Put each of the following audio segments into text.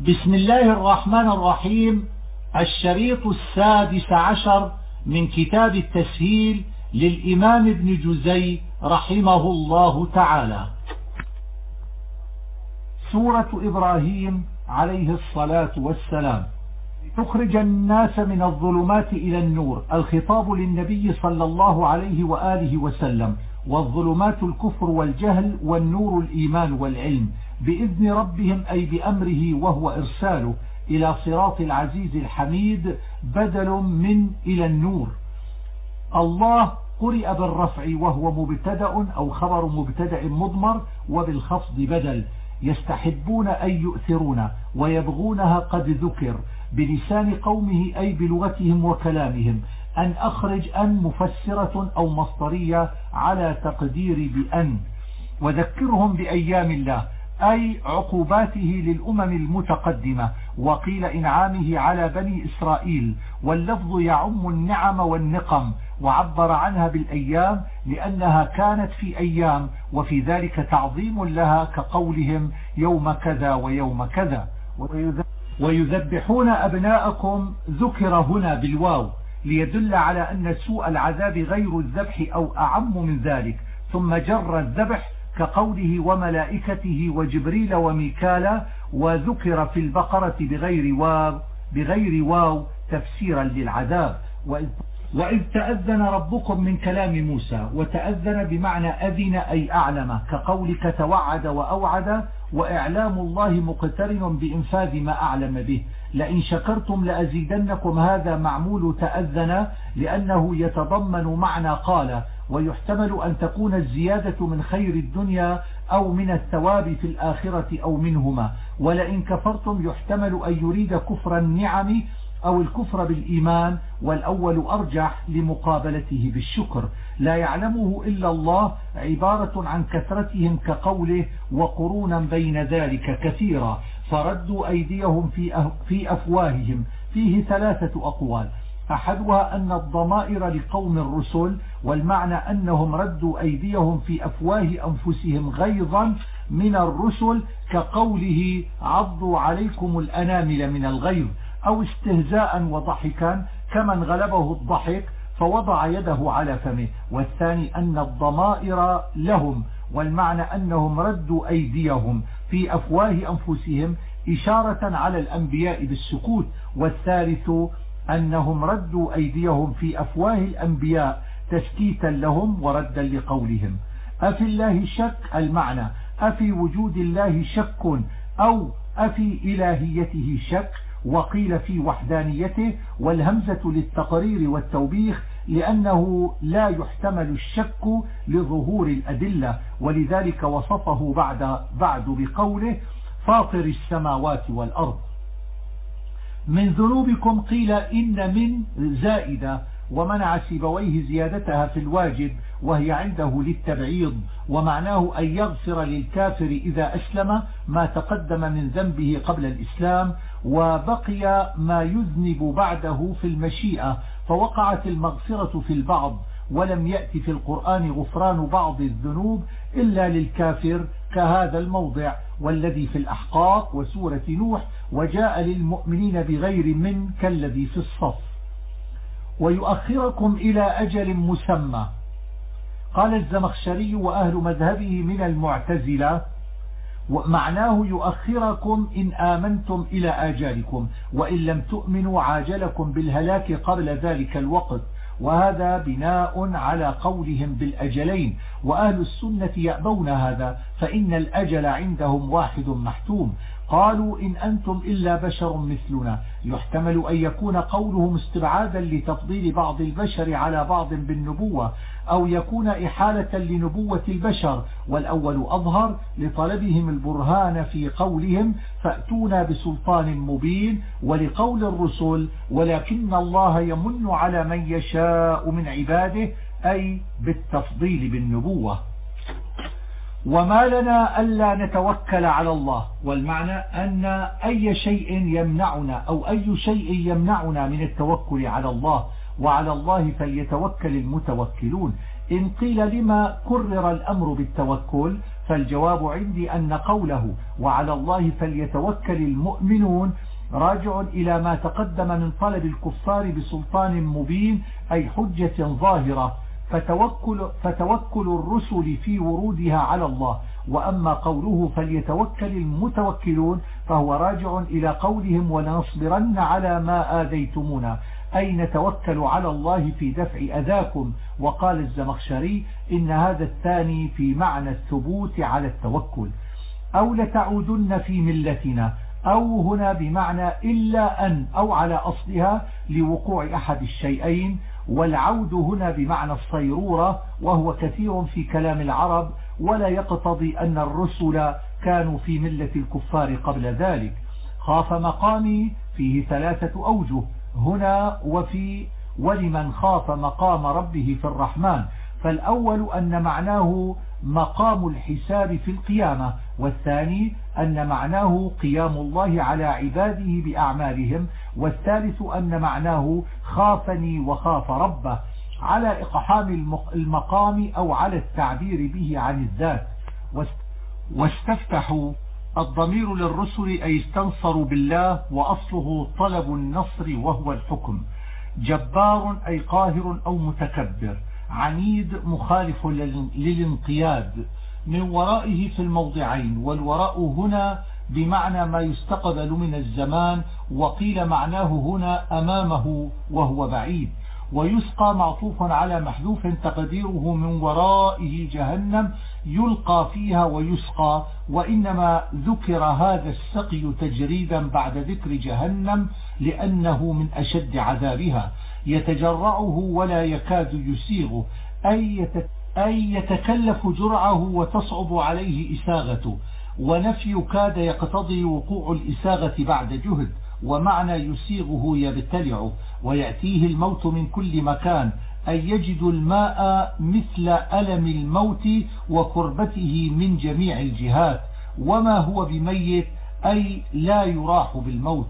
بسم الله الرحمن الرحيم. الشريط 16 من كتاب التسهيل للإمام ابن جزي رحمه الله تعالى. سورة إبراهيم عليه الصلاة والسلام. تخرج الناس من الظلمات إلى النور، الخطاب للنبي صلى الله عليه وآله وسلم، والظلمات الكفر والجهل، والنور الإيمان والعلم، بإذن ربهم أي بأمره وهو إرساله إلى صراط العزيز الحميد، بدل من إلى النور. الله قرئ بالرفع وهو مبتدأ أو خبر مبتدأ مضمر، وبالخفض بدل. يستحبون أن يؤثرون ويبغونها قد ذكر بلسان قومه أي بلغتهم وكلامهم. أن أخرج أن مفسرة أو مصدرية على تقدير بأن. وذكرهم بأيام الله أي عقوباته للأمم المتقدمة، وقيل إنعامه على بني إسرائيل، واللفظ يعم النعم والنقم، وعبر عنها بالأيام لأنها كانت في أيام، وفي ذلك تعظيم لها كقولهم يوم كذا ويوم كذا. ويذبحون أبناءكم ذكر هنا بالواو ليدل على أن سوء العذاب غير الذبح أو أعم من ذلك، ثم جر الذبح كقوله وملائكته وجبريل وميكالا، وذكر في البقرة بغير واو تفسيرا للعذاب. وإذ تأذن ربكم من كلام موسى، وتأذن بمعنى أذن أي أعلم، كقولك توعد وأوعد، وإعلام الله مقترن بإنفاذ ما أعلم به. لئن شكرتم لأزيدنكم، هذا معمول تأذن لأنه يتضمن معنى قال، ويحتمل أن تكون الزيادة من خير الدنيا أو من الثواب في الآخرة أو منهما. ولئن كفرتم يحتمل أن يريد كفر النعم أو الكفر بالإيمان، والأول أرجح لمقابلته بالشكر. لا يعلمه إلا الله عبارة عن كثرتهم كقوله وقرونا بين ذلك كثيرا. فردوا أيديهم في أفواههم فيه ثلاثة أقوال، أحدها أن الضمائر لقوم الرسل، والمعنى أنهم ردوا أيديهم في أفواه أنفسهم غيظا من الرسل، كقوله عضوا عليكم الأنامل من الغيظ، أو استهزاء وضحكا كمن غلبه الضحك فوضع يده على فمه. والثاني أن الضمائر لهم، والمعنى أنهم ردوا أيديهم في أفواه أنفسهم إشارة على الأنبياء بالسكوت. والثالث أنهم ردوا أيديهم في أفواه الأنبياء تسكيتا لهم وردا لقولهم. أفي الله شك، المعنى أفي وجود الله شك أو أفي إلهيته شك، وقيل في وحدانيته، والهمزة للتقرير والتوبيخ لأنه لا يحتمل الشك لظهور الأدلة، ولذلك وصفه بعد بقوله فاطر السماوات والأرض. من ذنوبكم قيل إن من زائدة، ومنع سيبويه زيادتها في الواجب وهي عنده للتبعيض، ومعناه أن يغفر للكافر إذا أسلم ما تقدم من ذنبه قبل الإسلام، وبقي ما يذنب بعده في المشيئة، فوقعت المغفرة في البعض، ولم يأتي في القرآن غفران بعض الذنوب إلا للكافر كهذا الموضع والذي في الأحقاق وسورة نوح، وجاء للمؤمنين بغير من كالذي في الصف. ويؤخركم إلى أجل مسمى. قال الزمخشري وأهل مذهبه من المعتزلة ومعناه يؤخركم إن آمنتم إلى آجالكم، وإن لم تؤمنوا عاجلكم بالهلاك قبل ذلك الوقت، وهذا بناء على قولهم بالأجلين، وأهل السنة يأبون هذا، فإن الأجل عندهم واحد محتوم. قالوا إن أنتم إلا بشر مثلنا، يحتمل أن يكون قولهم استبعادا لتفضيل بعض البشر على بعض بالنبوة، أو يكون إحالة لنبوة البشر، والأول أظهر لطلبهم البرهان في قولهم فأتونا بسلطان مبين، ولقول الرسل ولكن الله يمن على من يشاء من عباده، أي بالتفضيل بالنبوة. وما لنا ألا نتوكل على الله، والمعنى أن أي شيء يمنعنا أو أي شيء يمنعنا من التوكل على الله، وعلى الله فليتوكل المتوكلون. إن قيل لما كرر الأمر بالتوكل، فالجواب عندي أن قوله وعلى الله فليتوكل المؤمنون راجع إلى ما تقدم من طلب الكفار بسلطان مبين، أي حجة ظاهرة، فتوكل الرسل في ورودها على الله. وأما قوله فليتوكل المتوكلون فهو راجع إلى قولهم ولنصبرن على ما آذيتمونا، أي نتوكل على الله في دفع أذاكم. وقال الزمخشري إن هذا الثاني في معنى الثبوت على التوكل. أو لتعودن في ملتنا، أو هنا بمعنى إلا أن، أو على أصلها لوقوع أحد الشيئين. والعود هنا بمعنى الصيرورة، وهو كثير في كلام العرب، ولا يقتضي أن الرسل كانوا في ملة الكفار قبل ذلك. خاف مقامي فيه 3 أوجه هنا وفي ولمن خاف مقام ربه في الرحمن. فالأول أن معناه مقام الحساب في القيامة، والثاني أن معناه قيام الله على عباده بأعمالهم، والثالث أن معناه خافني وخاف ربه، على إقحام المقام أو على التعبير به عن الذات. واستفتحوا الضمير للرسل أي استنصروا بالله، وأصله طلب النصر وهو الحكم. جبار أي قاهر أو متكبر. عنيد مخالف للانقياد. من ورائه في الموضعين، والوراء هنا بمعنى ما يستقبل من الزمان، وقيل معناه هنا أمامه وهو بعيد. ويسقى معطوف على محذوف تقديره من ورائه جهنم يلقى فيها ويسقى، وإنما ذكر هذا السقي تجريدا بعد ذكر جهنم لأنه من أشد عذابها. يتجرعه ولا يكاد يسيغه، أي يتكلف جرعه وتصعب عليه إساغته. ونفي كاد يقتضي وقوع الإساغة بعد جهد، ومعنى يسيغه يبتلعه. ويأتيه الموت من كل مكان، أي يجد الماء مثل ألم الموت وكربته من جميع الجهات. وما هو بميت أي لا يراح بالموت.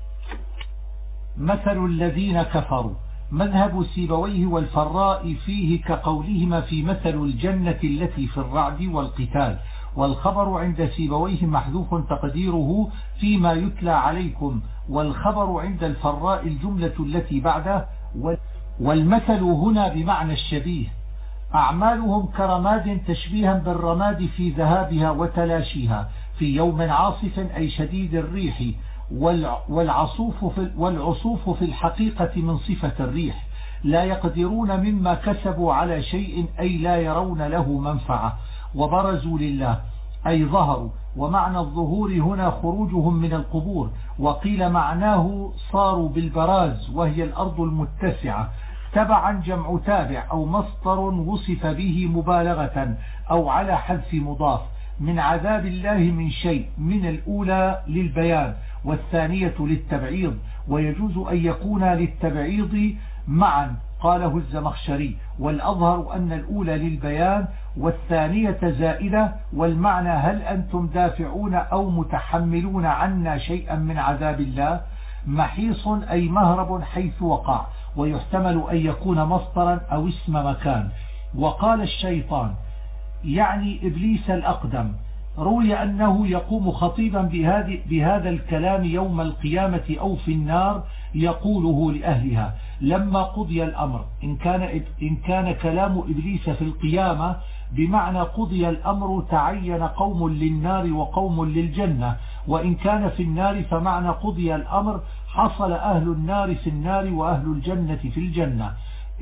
مثل الذين كفروا. مذهب سيبويه والفراء فيه كقولهما في مثل الجنة التي في الرعد والقتال. والخبر عند سيبويه محذوف تقديره فيما يتلى عليكم، والخبر عند الفراء الجملة التي بعده. والمثل هنا بمعنى الشبيه. أعمالهم كرماد تشبيها بالرماد في ذهابها وتلاشيها في يوم عاصف أي شديد الريح. والعصوف في الحقيقة من صفة الريح. لا يقدرون مما كسبوا على شيء أي لا يرون له منفعة. وبرزوا لله أي ظهروا، ومعنى الظهور هنا خروجهم من القبور. وقيل معناه صاروا بالبراز وهي الأرض المتسعة. تبعا جمع تابع أو مصدر وصف به مبالغة أو على حذف مضاف. من عذاب الله من شيء، من الأولى للبيان والثانية للتبعيض، ويجوز أن يكون للتبعيض معا قاله الزمخشري. والأظهر أن الأولى للبيان والثانية زائدة، والمعنى هل أنتم دافعون أو متحملون عنا شيئا من عذاب الله. محيص أي مهرب حيث وقع، ويحتمل أن يكون مصدرا أو اسم مكان. وقال الشيطان يعني إبليس الأقدم. روي أنه يقوم خطيبا بهذا الكلام يوم القيامة أو في النار يقوله لأهلها لما قضي الأمر. إن كان كلام إبليس في القيامة بمعنى قضي الأمر تعين قوم للنار وقوم للجنة، وإن كان في النار فمعنى قضي الأمر حصل أهل النار في النار وأهل الجنة في الجنة.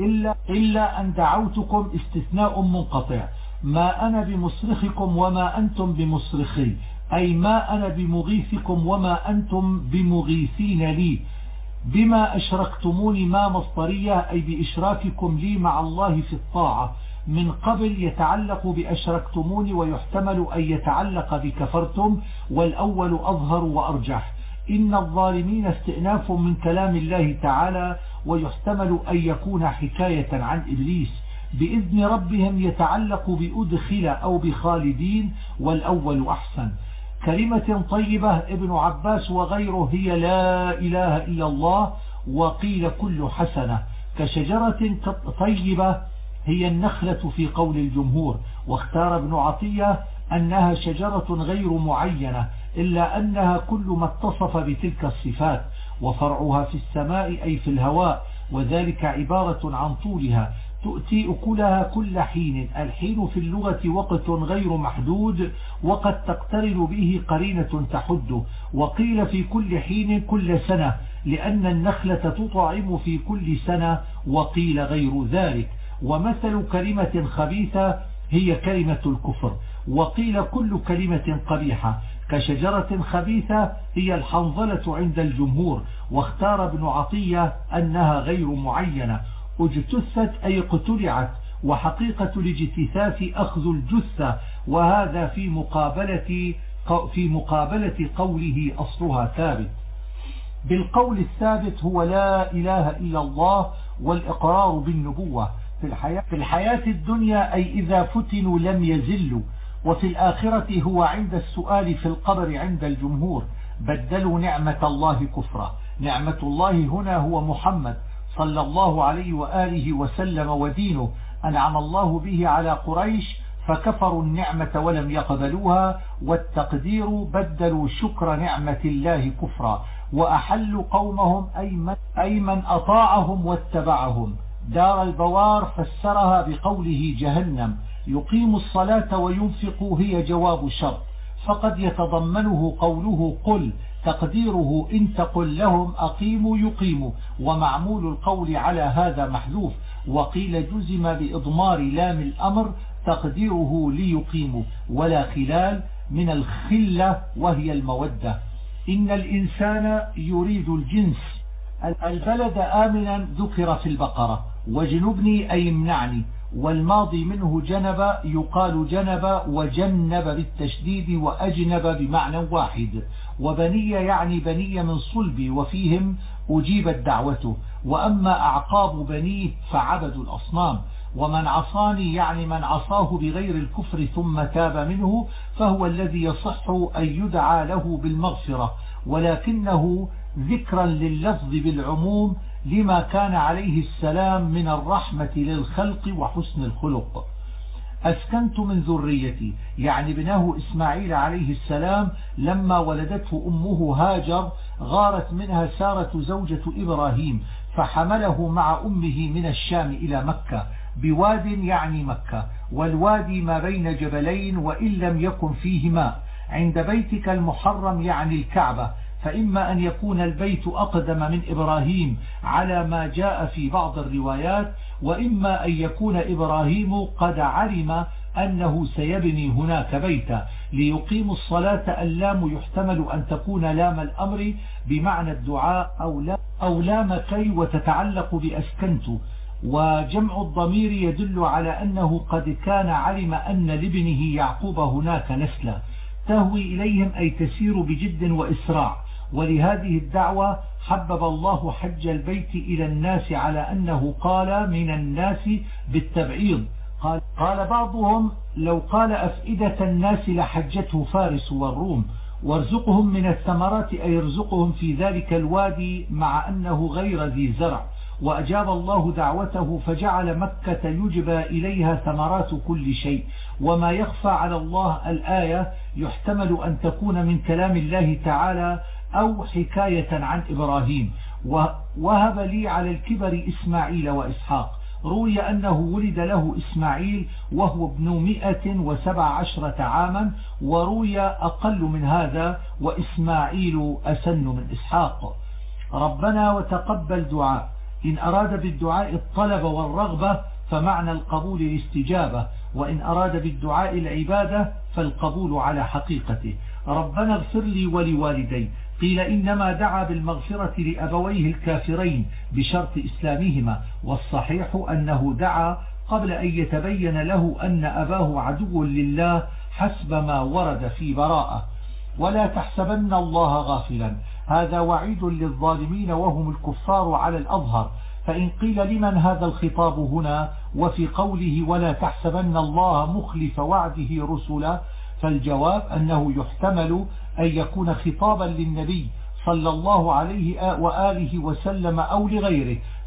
إلا أن دعوتكم استثناء منقطع. ما أنا بمصرخكم وما أنتم بمصرخي، أي ما أنا بمغيثكم وما أنتم بمغيثين لي. بما أشركتموني ما مصدرية أي بإشراككم لي مع الله في الطاعة. من قبل يتعلق بأشركتموني، ويحتمل أن يتعلق بكفرتم، والأول أظهر وأرجح. إن الظالمين استئناف من كلام الله تعالى، ويحتمل أن يكون حكاية عن إبليس. بإذن ربهم يتعلق بأدخل أو بخالدين، والأول أحسن. كلمة طيبة ابن عباس وغيره هي لا إله إلا الله، وقيل كل حسنة. كشجرة طيبة هي النخلة في قول الجمهور، واختار ابن عطية أنها شجرة غير معينة إلا أنها كل ما اتصف بتلك الصفات، وفرعها في السماء أي في الهواء، وذلك عبارة عن طولها، تؤتي أكلها كل حين. الحين في اللغة وقت غير محدود، وقد تقترن به قرينة تحده، وقيل في كل حين كل سنة لأن النخلة تطعم في كل سنة، وقيل غير ذلك. ومثل كلمة خبيثة هي كلمة الكفر، وقيل كل كلمة قبيحة كشجرة خبيثة هي الحنظلة عند الجمهور، واختار ابن عطية أنها غير معينة. اجتثت أي اقتلعت، وحقيقة الاجتثاث أخذ الجثة، وهذا في مقابلة قوله أصلها ثابت. بالقول الثابت هو لا إله إلا الله والإقرار بالنبوة في الحياة الدنيا، أي إذا فتنوا لم يزلوا، وفي الآخرة هو عند السؤال في القبر عند الجمهور. بدلوا نعمة الله كفرا. نعمة الله هنا هو محمد صلى الله عليه وآله وسلم ودينه، أنعم الله به على قريش فكفروا النعمة ولم يقبلوها، والتقدير بدلوا شكر نعمة الله كفرا، وأحلوا قومهم أي من أطاعهم واتبعهم. دار البوار فسرها بقوله جهنم. يقيم الصلاة وينفق هي جواب شرط، فقد يتضمنه قوله قل، تقديره إن تقل لهم أقيموا يقيموا، ومعمول القول على هذا محذوف. وقيل جزم بإضمار لام الأمر تقديره ليقيموا، ولا خلال من الخلة وهي المودة. إن الإنسان يريد الجنس. البلد آمنا ذكر في البقرة، وجنبني أي امنعني، والماضي منه جنب، يقال جنب وجنب بالتشديد، وأجنب بمعنى واحد. وبني يعني بني من صلبي، وفيهم أجيبت دعوته. وأما أعقاب بنيه فعبدوا الأصنام. ومن عصاني يعني من عصاه بغير الكفر ثم تاب منه، فهو الذي يصح أن يدعى له بالمغفرة، ولكنه ذكرا لللفظ بالعموم لما كان عليه السلام من الرحمة للخلق وحسن الخلق. أسكنت من ذريتي يعني بناه إسماعيل عليه السلام، لما ولدته أمه هاجر غارت منها سارة زوجة إبراهيم، فحمله مع أمه من الشام إلى مكة، بواد يعني مكة، والوادي ما بين جبلين وإن لم يكن فيه ماء، عند بيتك المحرم يعني الكعبة. فإما أن يكون البيت أقدم من إبراهيم على ما جاء في بعض الروايات، وإما أن يكون إبراهيم قد علم أنه سيبني هناك بيتا. ليقيم الصلاة اللام يحتمل أن تكون لام الأمر بمعنى الدعاء أو لام كي وتتعلق بأسكنت، وجمع الضمير يدل على أنه قد كان علم أن لابنه يعقوب هناك نسلا. تهوي إليهم أي تسير بجد وإسراع. ولهذه الدعوة حبب الله حج البيت إلى الناس على أنه قال من الناس بالتبعيض. قال بعضهم لو قال أفئدة الناس لحجته فارس والروم. وارزقهم من الثمرات أي يرزقهم في ذلك الوادي مع أنه غير ذي زرع. وأجاب الله دعوته فجعل مكة يجبى إليها ثمرات كل شيء. وما يخفى على الله الآية يحتمل أن تكون من كلام الله تعالى أو حكاية عن إبراهيم. وهب لي على الكبر إسماعيل وإسحاق. روي أنه ولد له إسماعيل وهو ابن 117 عاما، وروي أقل من هذا وإسماعيل أسن من إسحاق. ربنا وتقبل دعاء. إن أراد بالدعاء الطلب والرغبة فمعنى القبول الاستجابة، وإن أراد بالدعاء العبادة فالقبول على حقيقته. ربنا اغفر لي ولوالدي. قيل إنما دعا بالمغفرة لأبويه الكافرين بشرط إسلامهما، والصحيح أنه دعا قبل أن يتبين له أن أباه عدو لله حسب ما ورد في براءة. ولا تحسبن الله غافلا. هذا وعيد للظالمين وهم الكفار على الأظهر. فإن قيل لمن هذا الخطاب هنا وفي قوله ولا تحسبن الله مخلف وعده رسلا، فالجواب أنه يحتمل أن يكون خطابا للنبي صلى الله عليه وآله وسلم أو لغيره،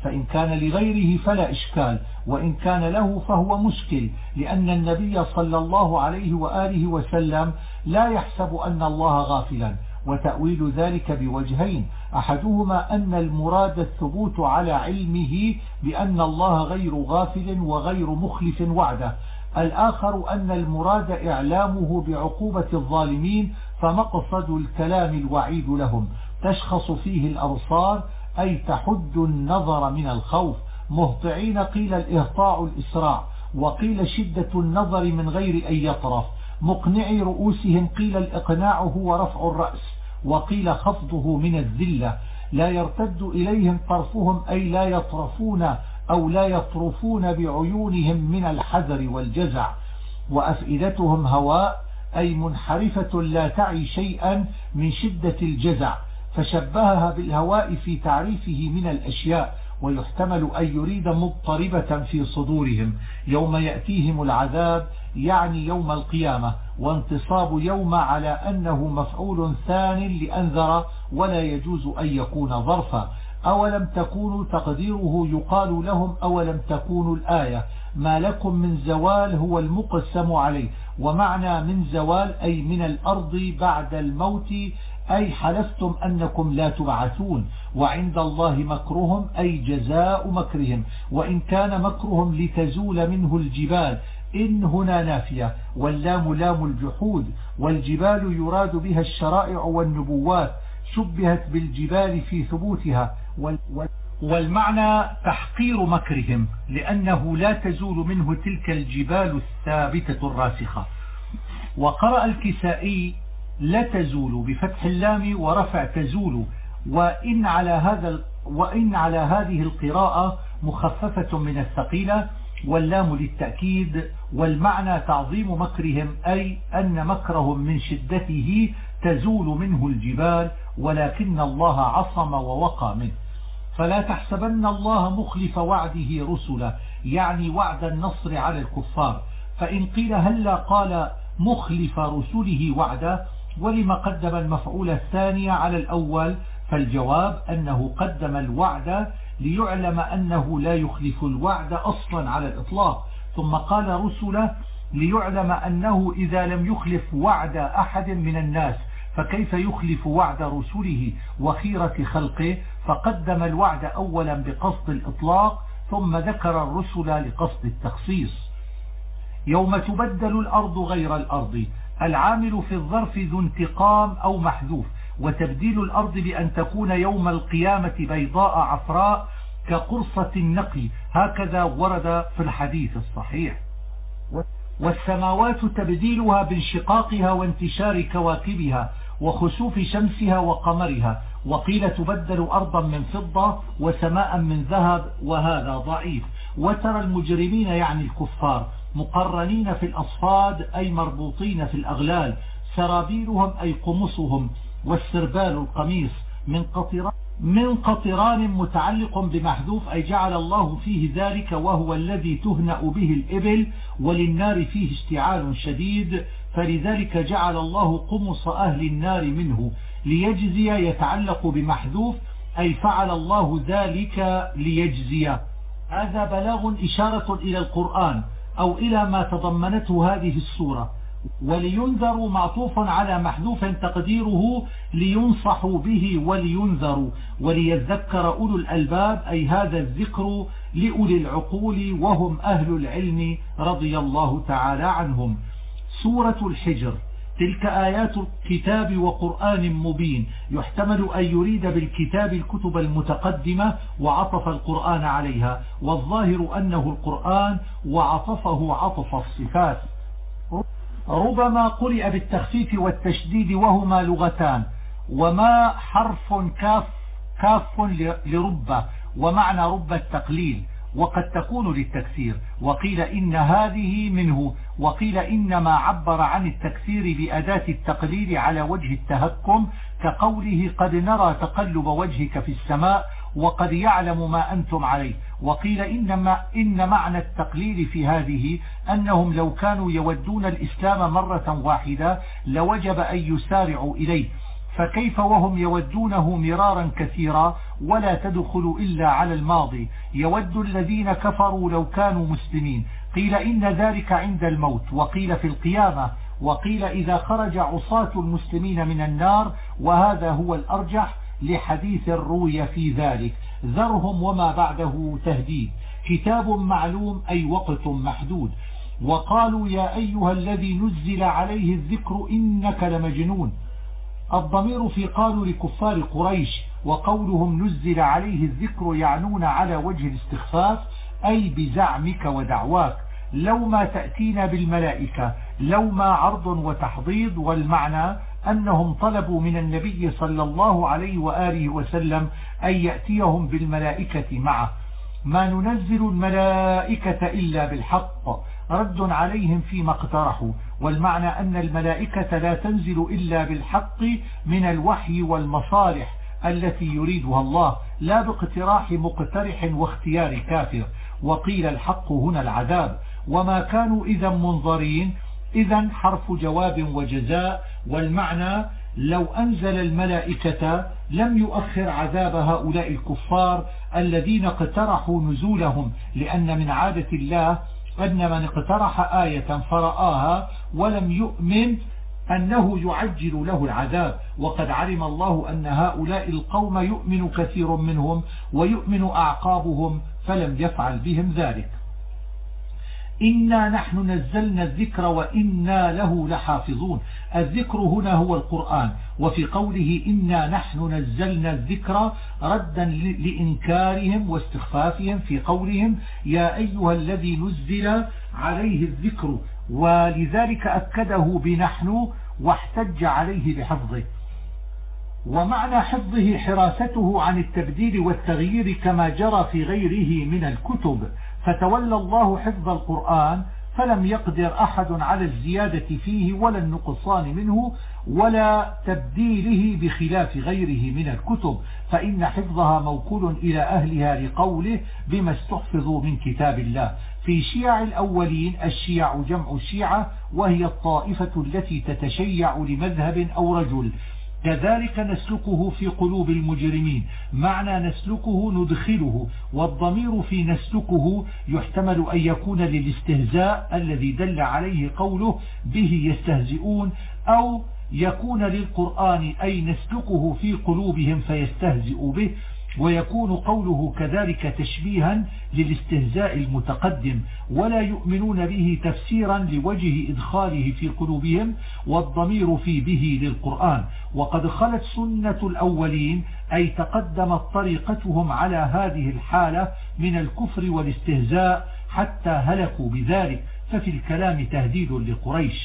فإن كان لغيره فلا إشكال، وإن كان له فهو مشكل، لأن النبي صلى الله عليه وآله وسلم لا يحسب أن الله غافلا. وتأويل ذلك بوجهين: أحدهما أن المراد الثبوت على علمه بأن الله غير غافل وغير مخلف وعده، الآخر أن المراد إعلامه بعقوبة الظالمين، فمقصد الكلام الوعيد لهم، تشخص فيه الأبصار أي تحد النظر من الخوف، مهطعين قيل الإهطاع الإسراع، وقيل شدة النظر من غير أن يطرف، مقنعي رؤوسهم قيل الإقناع هو رفع الرأس، وقيل خفضه من الذلة، لا يرتد إليهم طرفهم أي لا يطرفون أو لا يطرفون بعيونهم من الحذر والجزع، وأفئدتهم هواء أي منحرفة لا تعي شيئا من شدة الجزع، فشبهها بالهواء في تعريفه من الأشياء، ويحتمل أن يريد مضطربة في صدورهم يوم يأتيهم العذاب، يعني يوم القيامة، وانتصاب يوم على أنه مفعول ثان لأنذر ولا يجوز أن يكون ظرفا. أولم تكونوا تقديره يقال لهم أولم تكونوا الآية ما لكم من زوال هو المقسم عليه، ومعنى من زوال أي من الأرض بعد الموت، أي حلفتم أنكم لا تبعثون، وعند الله مكرهم أي جزاء مكرهم، وإن كان مكرهم لتزول منه الجبال، إن هنا نافية، واللام لام الجحود، والجبال يراد بها الشرائع والنبوات، شبهت بالجبال في ثبوتها، والمعنى تحقير مكرهم لأنه لا تزول منه تلك الجبال الثابتة الراسخة. وقرأ الكسائي لا تزول بفتح اللام ورفع تزول، وإن على هذه القراءة مخففة من الثقيلة، واللام للتأكيد، والمعنى تعظيم مكرهم أي أن مكرهم من شدته تزول منه الجبال، ولكن الله عصم ووقى منه. فلا تحسبن الله مخلف وعده رسله، يعني وعد النصر على الكفار. فإن قيل هلا قال مخلف رسله وعده، ولما قدم المفعول الثاني على الأول؟ فالجواب أنه قدم الوعد ليعلم أنه لا يخلف الوعد أصلا على الإطلاق، ثم قال رسله ليعلم أنه إذا لم يخلف وعد أحد من الناس فكيف يخلف وعد رسله وخيرة خلقه، فقدم الوعد أولا بقصد الإطلاق، ثم ذكر الرسل لقصد التخصيص. يوم تبدل الأرض غير الأرض، العامل في الظرف ذو انتقام أو محذوف، وتبديل الأرض بأن تكون يوم القيامة بيضاء عفراء كقرصة النقي، هكذا ورد في الحديث الصحيح. والسماوات تبديلها بانشقاقها وانتشار كواكبها وخسوف شمسها وقمرها، وقيل تبدل أرضا من فضة وسماء من ذهب، وهذا ضعيف. وترى المجرمين يعني الكفار مقرنين في الأصفاد أي مربوطين في الأغلال، سرابيلهم أي قمصهم، والسربال القميص من قطران متعلق بمحذوف أي جعل الله فيه ذلك، وهو الذي تهنأ به الإبل، وللنار فيه اشتعال شديد، فلذلك جعل الله قمص أهل النار منه ليجزي، يتعلق بمحذوف أي فعل الله ذلك ليجزي. هذا بلاغ إشارة إلى القرآن أو إلى ما تضمنته هذه السورة. ولينذروا معطوف على محذوف تقديره لينصحوا به ولينذروا، وليذكر أولو الألباب أي هذا الذكر لأولي العقول وهم أهل العلم رضي الله تعالى عنهم. سورة الحجر تلك آيات الكتاب وقرآن مبين، يحتمل أن يريد بالكتاب الكتب المتقدمة وعطف القرآن عليها، والظاهر أنه القرآن وعطفه عطف الصفات. ربما قرئ بالتخفيف والتشديد وهما لغتان، وما حرف كاف لربة، ومعنى رب التقليل، وقد تكون للتكسير، وقيل إن هذه منه، وقيل إنما عبر عن التكسير بأداة التقليل على وجه التهكم، كقوله قد نرى تقلب وجهك في السماء وقد يعلم ما أنتم عليه. وقيل إن معنى التقليل في هذه أنهم لو كانوا يودون الإسلام مرة واحدة لوجب أن يسارعوا إليه، فكيف وهم يودونه مرارا كثيرا ولا تدخل إلا على الماضي. يود الذين كفروا لو كانوا مسلمين. قيل إن ذلك عند الموت، وقيل في القيامة، وقيل إذا خرج عصاة المسلمين من النار، وهذا هو الأرجح لحديث روي في ذلك. ذرهم وما بعده تهديد. كتاب معلوم أي وقت محدود. وقالوا يا أيها الذي نزل عليه الذكر إنك لمجنون. الضمير في قالوا لكفار قريش، وقولهم نزل عليه الذكر يعنون على وجه الاستخفاف أي بزعمك ودعواك. لو ما تأتينا بالملائكة، لو ما عرض وتحضيض، والمعنى أنهم طلبوا من النبي صلى الله عليه وآله وسلم أن يأتيهم بالملائكة معه. ما ننزل الملائكة إلا بالحق، رد عليهم فيما اقترحوا، والمعنى أن الملائكة لا تنزل إلا بالحق من الوحي والمصالح التي يريدها الله، لا باقتراح مقترح واختيار كافر. وقيل الحق هنا العذاب. وما كانوا إذا منظرين، إذا حرف جواب وجزاء، والمعنى لو أنزل الملائكة لم يؤخر عذاب هؤلاء الكفار الذين اقترحوا نزولهم، لأن من عادة الله أن من اقترح آية فرآها ولم يؤمن أنه يعجل له العذاب، وقد علم الله أن هؤلاء القوم يؤمن كثير منهم ويؤمن أعقابهم فلم يفعل بهم ذلك. إنا نحن نزلنا الذكر وإنا له لحافظون. الذكر هنا هو القرآن، وفي قوله إنا نحن نزلنا الذكر ردا لإنكارهم واستخفافهم في قولهم يا أيها الذي نزل عليه الذكر، ولذلك أكده بنحن واحتج عليه بحفظه. ومعنى حفظه حراسته عن التبديل والتغيير كما جرى في غيره من الكتب، فتولى الله حفظ القرآن فلم يقدر أحد على الزيادة فيه ولا النقصان منه ولا تبديله بخلاف غيره من الكتب، فإن حفظها موكول إلى أهلها لقوله بما استحفظوا من كتاب الله. في شيع الأولين، الشيع جمع شيعة وهي الطائفة التي تتشيع لمذهب أو رجل. كذلك نسلكه في قلوب المجرمين، معنى نسلكه ندخله، والضمير في نسلكه يحتمل أن يكون للاستهزاء الذي دل عليه قوله به يستهزئون، أو يكون للقرآن أي نسلكه في قلوبهم فيستهزئ به، ويكون قوله كذلك تشبيها للاستهزاء المتقدم، ولا يؤمنون به تفسيرا لوجه إدخاله في قلوبهم، والضمير في به للقرآن. وقد خلت سنة الأولين أي تقدمت طريقتهم على هذه الحالة من الكفر والاستهزاء حتى هلكوا بذلك، ففي الكلام تهديد لقريش.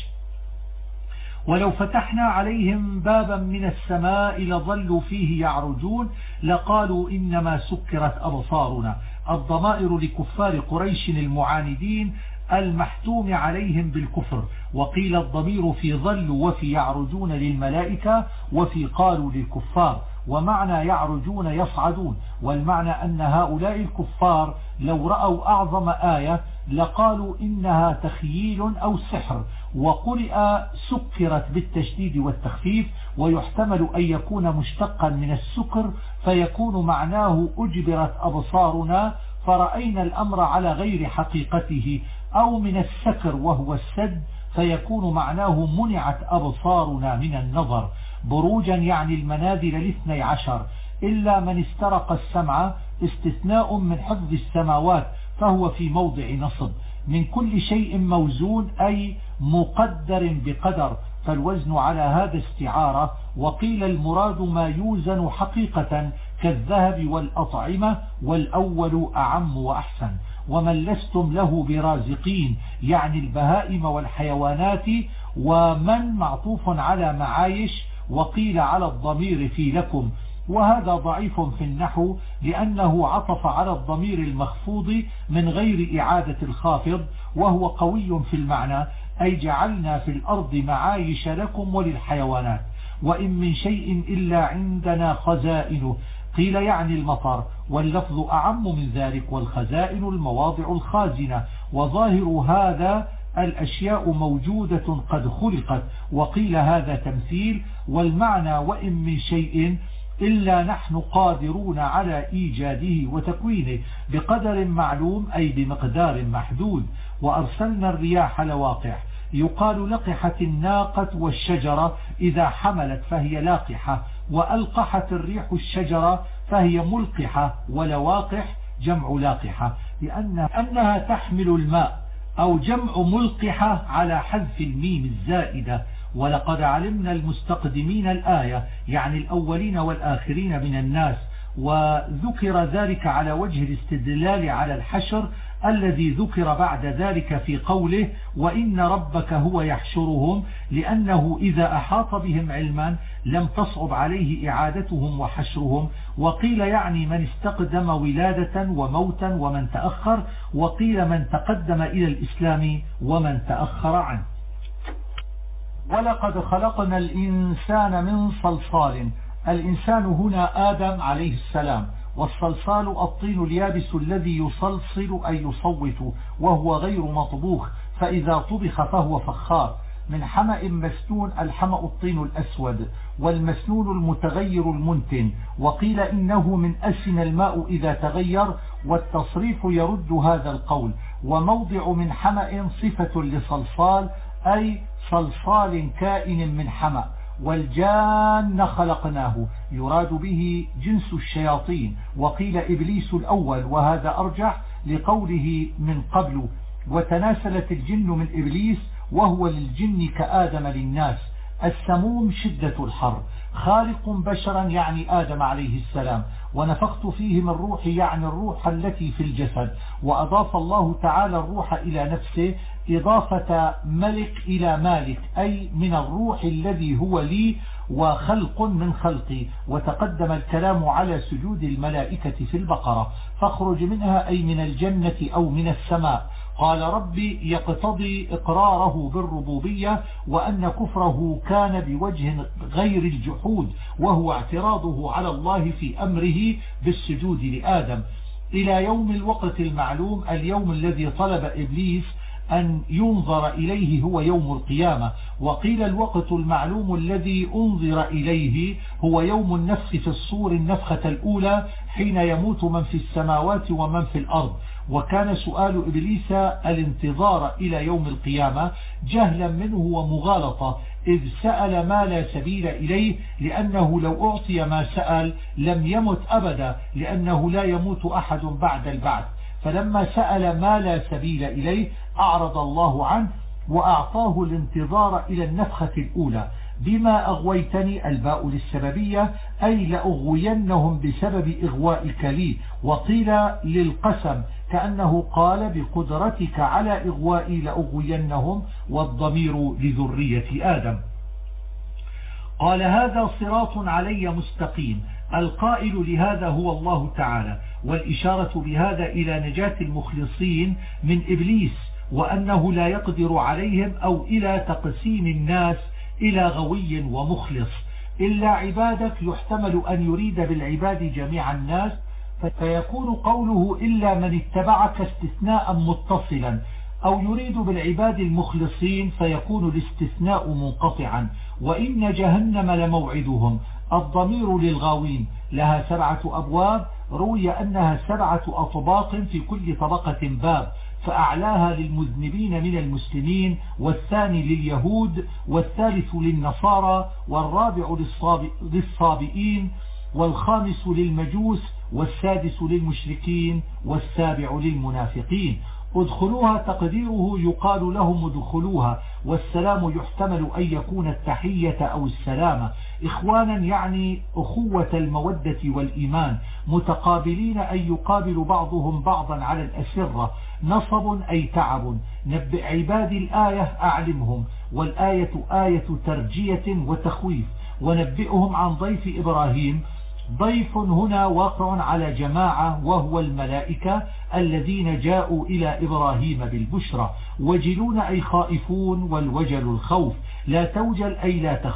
ولو فتحنا عليهم بابا من السماء لظلوا فيه يعرجون لقالوا إنما سكرت أبصارنا. الضمائر لكفار قريش المعاندين المحتوم عليهم بالكفر. وقيل الضمير في ظلوا وفي يعرجون للملائكة وفي قالوا للكفار، ومعنى يعرجون يصعدون، والمعنى أن هؤلاء الكفار لو رأوا أعظم آية لقالوا إنها تخييل أو سحر. وقرئ سكرت بالتشديد والتخفيف، ويحتمل أن يكون مشتقا من السكر فيكون معناه أجبرت أبصارنا فرأينا الأمر على غير حقيقته، أو من السكر وهو السد فيكون معناه منعت أبصارنا من النظر. بروجا يعني المنازل 12، إلا من استرق السمع، استثناء من حفظ السماوات فهو في موضع نصب. من كل شيء موزون أي مقدر بقدر، فالوزن على هذا استعارة. وقيل المراد ما يوزن حقيقة كالذهب والأطعمة، والأول أعم وأحسن. ومن لستم له برازقين يعني البهائم والحيوانات، ومن معطوف على معايش، وقيل على الضمير في لكم، وهذا ضعيف في النحو لأنه عطف على الضمير المخفوض من غير إعادة الخافض، وهو قوي في المعنى أي جعلنا في الأرض معايش لكم وللحيوانات. وإن من شيء إلا عندنا خزائنه، قيل يعني المطر، واللفظ أعم من ذلك، والخزائن المواضع الخازنة. وظاهر هذا الأشياء موجودة قد خلقت، وقيل هذا تمثيل، والمعنى وإن من شيء إلا نحن قادرون على إيجاده وتكوينه بقدر معلوم أي بمقدار محدود. وأرسلنا الرياح لواقح، يقال لقحت الناقة والشجرة إذا حملت فهي لاقحة، وألقحت الريح الشجرة فهي ملقحة، ولواقح جمع لاقحة لأنها تحمل الماء، أو جمع ملقحة على حذف الميم الزائدة. ولقد علمنا المستقدمين الآية يعني الأولين والآخرين من الناس، وذكر ذلك على وجه الاستدلال على الحشر الذي ذكر بعد ذلك في قوله وإن ربك هو يحشرهم، لأنه إذا أحاط بهم علما لم تصعب عليه إعادتهم وحشرهم. وقيل يعني من استقدم ولادة وموتا ومن تأخر، وقيل من تقدم إلى الإسلام ومن تأخر عنه. ولقد خلقنا الإنسان من صلصال، الإنسان هنا آدم عليه السلام، والصلصال الطين اليابس الذي يصلصل أي يصوت وهو غير مطبوخ، فإذا طبخ فهو فخار. من حمأ مسنون، الحمأ الطين الأسود، والمسنون المتغير المنتن. وقيل إنه من أسن الماء إذا تغير، والتصريف يرد هذا القول. وموضع من حمأ صفة لصلصال أي صلصال كائن من حمأ. والجان خلقناه، يراد به جنس الشياطين، وقيل إبليس الأول، وهذا أرجح لقوله من قبل وتناسلت الجن من إبليس، وهو للجن كآدم للناس. السموم شدة الحر. خالق بشرا يعني آدم عليه السلام، ونفخت فيه من روحي يعني الروح التي في الجسد. وأضاف الله تعالى الروح إلى نفسه إضافة ملك إلى مالك، أي من الروح الذي هو لي وخلق من خلقي. وتقدم الكلام على سجود الملائكة في البقرة. فاخرج منها أي من الجنة أو من السماء. قال ربي يقتضي إقراره بالربوبية، وأن كفره كان بوجه غير الجحود، وهو اعتراضه على الله في أمره بالسجود لآدم. إلى يوم الوقت المعلوم، اليوم الذي طلب إبليس أن ينظر إليه هو يوم القيامة. وقيل الوقت المعلوم الذي أنظر إليه هو يوم النفخ في الصور، النفخة الأولى حين يموت من في السماوات ومن في الأرض. وكان سؤال إبليس الانتظار إلى يوم القيامة جهلا منه ومغالطة، إذ سأل ما لا سبيل إليه، لأنه لو أعطي ما سأل لم يمت أبدا، لأنه لا يموت أحد بعد البعث. فلما سأل ما لا سبيل إليه أعرض الله عنه وأعطاه الانتظار إلى النفخة الأولى. بما أغويتني، الباء للسببية أي لأغوينهم بسبب إغوائك لي. وقيل للقسم كأنه قال بقدرتك على إغوائي لأغوينهم، والضمير لذرية آدم. قال هذا صراط علي مستقيم. القائل لهذا هو الله تعالى، والإشارة بهذا إلى نجاة المخلصين من إبليس، وأنه لا يقدر عليهم، أو إلى تقسيم الناس إلى غوي ومخلص. إلا عبادك يحتمل أن يريد بالعباد جميع الناس، فيكون قوله إلا من اتبعك استثناء متصلا، أو يريد بالعباد المخلصين فيكون الاستثناء منقطعا. وإن جهنم لموعدهم، الضمير للغاوين، لها 7 أبواب، روي أنها 7 أطباق في كل طبقة باب، فأعلاها للمذنبين من المسلمين، والثاني لليهود، والثالث للنصارى، والرابع للصابئين، والخامس للمجوس، والسادس للمشركين، والسابع للمنافقين. ادخلوها تقديره يقال لهم ادخلوها، والسلام يحتمل أن يكون التحية أو السلامة. إخوانا يعني أخوة المودة والإيمان، متقابلين أن يقابل بعضهم بعضا على الأسرة. نصب أي تعب. نبئ عبادي الآية أعلمهم، والآية آية ترجية وتخويف. ونبئهم عن ضيف إبراهيم. ضيف هنا واقع على جماعة، وهو الملائكة الذين جاءوا إلى إبراهيم بالبشرى. وجلون أي خائفون، والوجل الخوف. لا توجل أي لا تخف.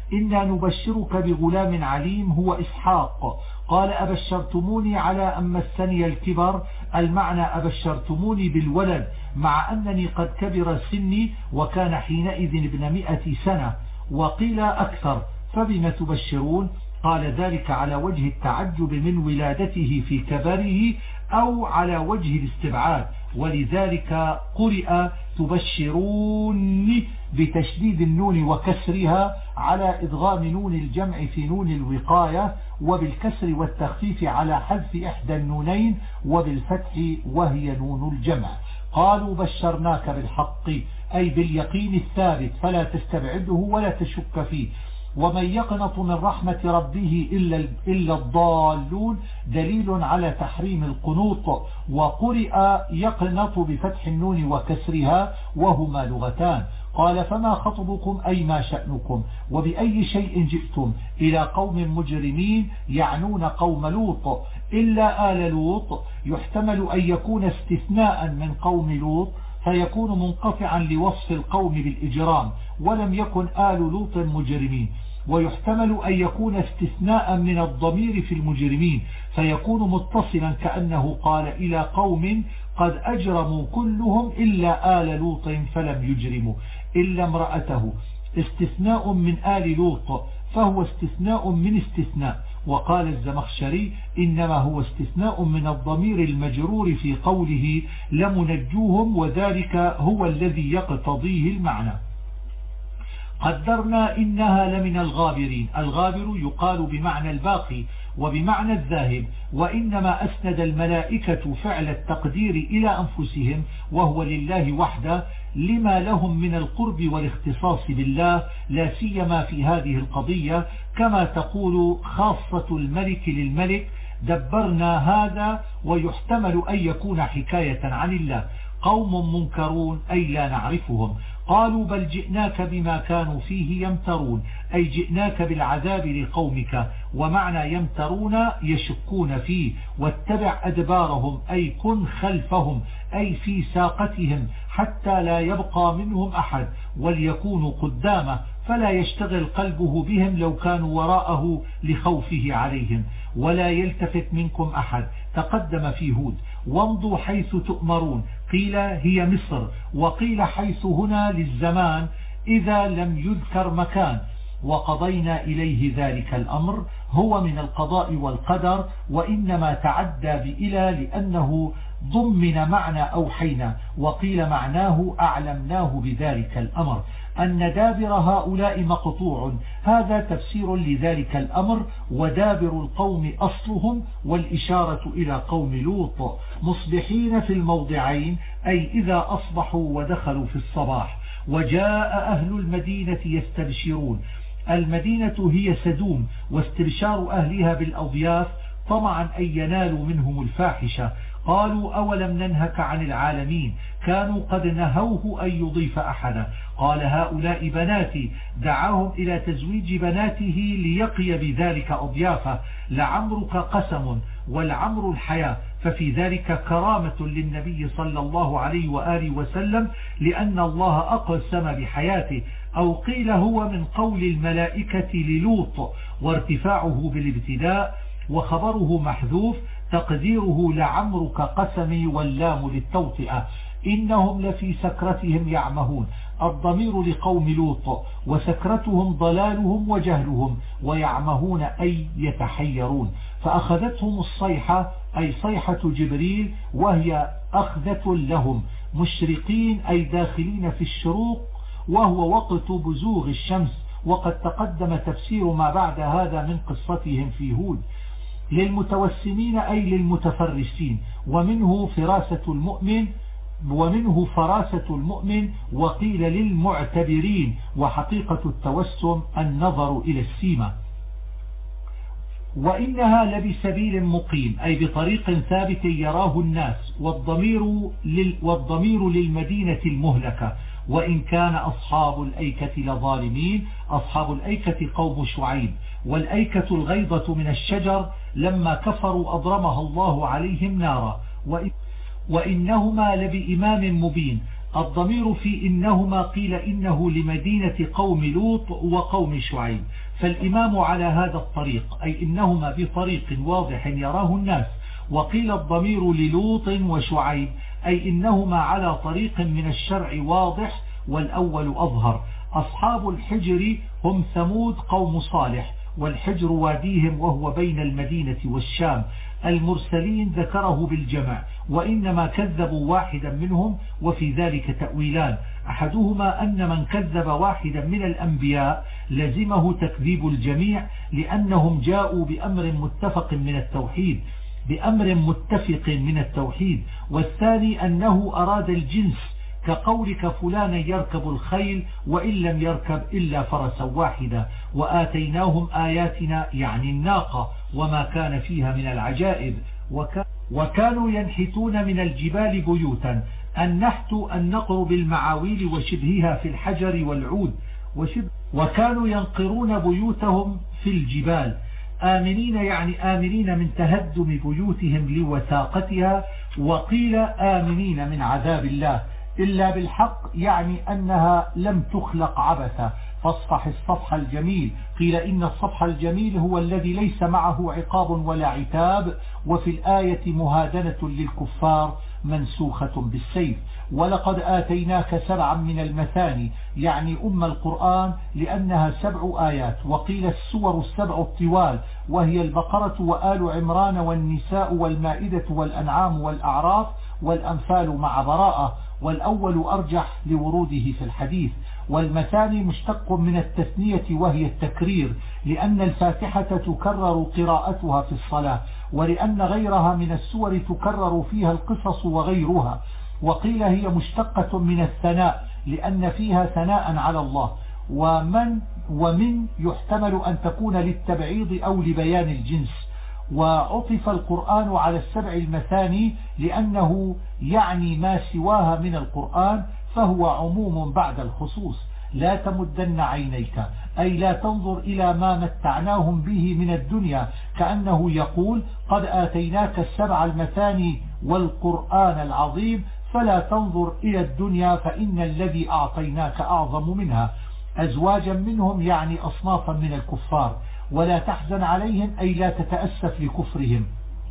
إنا نبشرك بغلام عليم هو إسحاق. قال أبشرتموني على أن مسني الكبر، المعنى أبشرتموني بالولد مع أنني قد كبر سني وكان حينئذ ابن 100 سنة، وقيل أكثر، فبما تبشرون؟ قال ذلك على وجه التعجب من ولادته في كبره أو على وجه الاستبعاد، ولذلك قرئ تبشرون بتشديد النون وكسرها على إدغام نون الجمع في نون الوقاية، وبالكسر والتخفيف على حذف إحدى النونين وبالفتح وهي نون الجمع. قالوا بشرناك بالحق أي باليقين الثابت فلا تستبعده ولا تشك فيه. ومن يقنط من رحمة ربه إلا الضالون دليل على تحريم القنوط، وقرئ يقنط بفتح النون وكسرها وهما لغتان. قال فما خطبكم أي ما شأنكم وبأي شيء جئتم؟ إلى قوم مجرمين يعنون قوم لوط. إلا آل لوط يحتمل أن يكون استثناء من قوم لوط فيكون منقطعا لوصف القوم بالإجرام، ولم يكن آل لوط مجرمين. ويحتمل أن يكون استثناء من الضمير في المجرمين فيكون متصلا كأنه قال إلى قوم قد أجرموا كلهم إلا آل لوط فلم يجرموا إلا امرأته. استثناء من آل لوط فهو استثناء من استثناء. وقال الزمخشري إنما هو استثناء من الضمير المجرور في قوله لمنجوهم، وذلك هو الذي يقتضيه المعنى. قدرنا إنها لمن الغابرين. الغابر يقال بمعنى الباقي وبمعنى الذاهب، وإنما أسند الملائكة فعل التقدير إلى أنفسهم وهو لله وحده لما لهم من القرب والاختصاص بالله، لا سيما في هذه القضية، كما تقول خاصة الملك للملك دبرنا هذا، ويحتمل أن يكون حكاية عن الله. قوم منكرون أي لا نعرفهم. قالوا بل جئناك بما كانوا فيه يمترون أي جئناك بالعذاب لقومك، ومعنى يمترون يشكون فيه. واتبع أدبارهم أي كن خلفهم أي في ساقتهم حتى لا يبقى منهم أحد، وليكونوا قدامه فلا يشتغل قلبه بهم لو كانوا وراءه لخوفه عليهم. ولا يلتفت منكم أحد تقدم في هود. وامضوا حيث تؤمرون، قيل هي مصر، وقيل حيث هنا للزمان إذا لم يذكر مكان. وقضينا إليه ذلك الأمر هو من القضاء والقدر، وإنما تعدى بإلى لأنه ضمن معنى أوحينا، وقيل معناه أعلمناه بذلك الأمر أن دابر هؤلاء مقطوع. هذا تفسير لذلك الأمر. ودابر القوم أصلهم، والإشارة إلى قوم لوط مصبحين في الموضعين أي إذا أصبحوا ودخلوا في الصباح. وجاء أهل المدينة يستبشرون. المدينة هي سدوم، واستبشار أهلها بالأضياف طمعا أن ينالوا منهم الفاحشة. قالوا أولم ننهك عن العالمين، كانوا قد نهوه أن يضيف أحدا. قال هؤلاء بناتي، دعاهم إلى تزويج بناته ليقي بذلك أضيافه. لعمرك قسم، والعمر الحياة، ففي ذلك كرامة للنبي صلى الله عليه وآله وسلم لأن الله أقسم بحياته. أو قيل هو من قول الملائكة للوط، وارتفاعه بالابتداء وخبره محذوف تقديره لعمرك قسمي واللام للتوطئة. إنهم لفي سكرتهم يعمهون، الضمير لقوم لوط، وسكرتهم ضلالهم وجهلهم، ويعمهون أي يتحيرون. فأخذتهم الصيحة أي صيحة جبريل، وهي أخذة لهم مشرقين أي داخلين في الشروق، وهو وقت بزوغ الشمس. وقد تقدم تفسير ما بعد هذا من قصتهم في هود. للمتوسمين أي للمتفرسين، ومنه فراسة المؤمن، وقيل للمعتبرين. وحقيقة التوسم النظر إلى السيمة. وإنها لبسبيل مقيم أي بطريق ثابت يراه الناس، والضمير للمدينة المهلكة. وإن كان أصحاب الأيكة لظالمين. أصحاب الأيكة قوم شعيب، والأيكة الغيضة من الشجر، لما كفروا أضرمها الله عليهم نارا. وإنهما لبإمام مبين الضمير في إنهما قيل إنه لمدينة قوم لوط وقوم شعيب، فالإمام على هذا الطريق، أي إنهما بطريق واضح يراه الناس. وقيل الضمير للوط وشعيب، أي إنهما على طريق من الشرع واضح، والأول أظهر. أصحاب الحجر هم ثمود قوم صالح، والحجر واديهم وهو بين المدينة والشام. المرسلين ذكره بالجمع، وإنما كذبوا واحدا منهم، وفي ذلك تأويلان. أحدهما أن من كذب واحدا من الأنبياء لزمه تكذيب الجميع، لأنهم جاءوا بأمر متفق من التوحيد. والثاني أنه أراد الجنس، كقولك فلانا يركب الخيل وإن لم يركب إلا فرسا واحدا. وآتيناهم آياتنا يعني الناقة وما كان فيها من العجائب. وكانوا ينحتون من الجبال بيوتا. النحت النقر بالمعاويل وشبهها في الحجر والعود، وكانوا ينقرون بيوتهم في الجبال. آمنين يعني آمنين من تهدم بيوتهم لوثاقتها. وقيل آمنين من عذاب الله، إلا بالحق يعني أنها لم تخلق عبثا، فاصفح الصفح الجميل. قيل إن الصفح الجميل هو الذي ليس معه عقاب ولا عتاب. وفي الآية مهادنة للكفار منسوخة بالسيف. ولقد آتيناك 7 من المثاني يعني القرآن، لأنها 7 آيات. وقيل السور 7 الطوال، وهي البقرة وآل عمران والنساء والمائدة والأنعام والأعراف والأنفال مع براءة، والأول أرجح لوروده في الحديث. والمثاني مشتق من التثنية وهي التكرير، لأن الفاتحة تكرر قراءتها في الصلاة، ولأن غيرها من السور تكرر فيها القصص وغيرها. وقيل هي مشتقة من الثناء، لأن فيها ثناء على الله. ومن يحتمل أن تكون للتبعيض أو لبيان الجنس. وعطف القرآن على 7 المثاني لأنه يعني ما سواها من القرآن، فهو عموم بعد الخصوص. لا تمدن عينيك، أي لا تنظر إلى ما متعناهم به من الدنيا، كأنه يقول قد آتيناك 7 المثاني والقرآن العظيم، فلا تنظر إلى الدنيا فإن الذي أعطيناك أعظم منها. أزواجا منهم يعني أصنافا من الكفار. ولا تحزن عليهم أي لا تتأسف لكفرهم.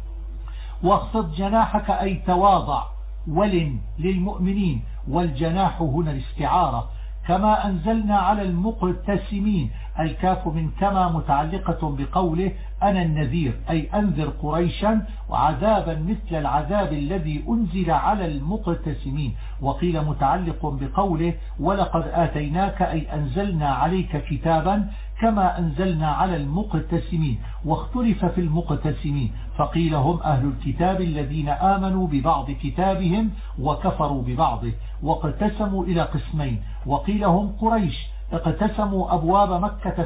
واخفض جناحك أي تواضع. ولن للمؤمنين، والجناح هنا الاستعارة. كما أنزلنا على المقتسمين، الكاف من كما متعلقة بقوله أنا النذير، أي أنذر قريشا وعذابا مثل العذاب الذي أنزل على المقتسمين. وقيل متعلق بقوله ولقد آتيناك، أي أنزلنا عليك كتابا كما أنزلنا على المقتسمين. واختلف في المقتسمين، فقيل هم أهل الكتاب الذين آمنوا ببعض كتابهم وكفروا ببعضه، واقتسموا إلى قسمين. وقيل هم قريش اقتسموا أبواب مكة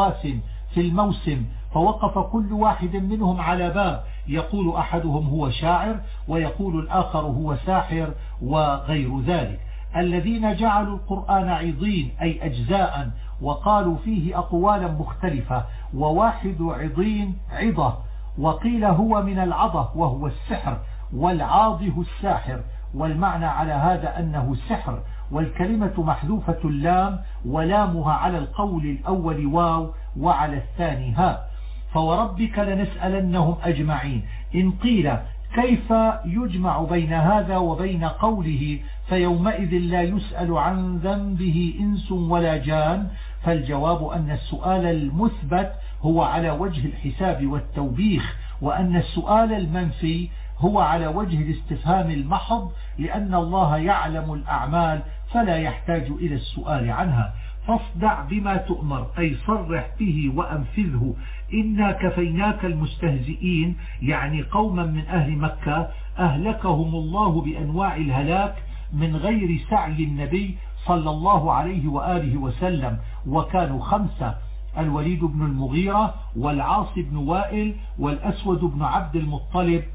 في الموسم، فوقف كل واحد منهم على باب، يقول أحدهم هو شاعر ويقول الآخر هو ساحر وغير ذلك. الذين جعلوا القرآن عضين أي أجزاء، وقالوا فيه أقوالا مختلفة، وواحد عضين عضة. وقيل هو من العضة وهو السحر، والعاضه الساحر، والمعنى على هذا أنه سحر. والكلمة محذوفة اللام، ولامها على القول الأول واو وعلى الثاني هاء. فوربك لنسألنهم أجمعين. إن قيل كيف يجمع بين هذا وبين قوله فيومئذ لا يسأل عن ذنبه إنس ولا جان، فالجواب أن السؤال المثبت هو على وجه الحساب والتوبيخ، وأن السؤال المنفي هو على وجه الاستفهام المحض، لأن الله يعلم الأعمال فلا يحتاج إلى السؤال عنها. فاصدع بما تؤمر أي صرح به وأنفذه. إنا كفيناك المستهزئين يعني قوما من أهل مكة أهلكهم الله بأنواع الهلاك من غير سعي النبي صلى الله عليه وآله وسلم، وكانوا 5: الوليد بن المغيرة والعاص بن وائل والأسود بن عبد المطلب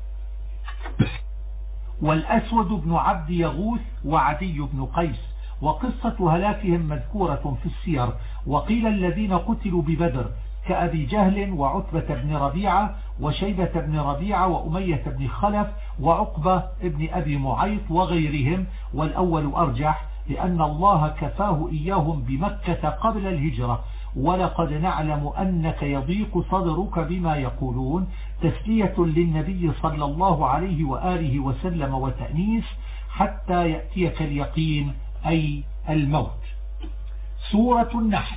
والأسود بن عبد يغوث وعدي بن قيس. وقصة هلاكهم مذكورة في السير. وقيل الذين قتلوا ببدر كأبي جهل وعتبة بن ربيعة وشيبة بن ربيعة وأمية بن خلف وعقبة بن أبي معيط وغيرهم. والأول أرجح لأن الله كفاه إياهم بمكة قبل الهجرة، ولقد نعلم أنك يضيق صدرك بما يقولون، تسلية للنبي صلى الله عليه وآله وسلم وتأنيس حتى يأتيك اليقين أي الموت. سورة النحل.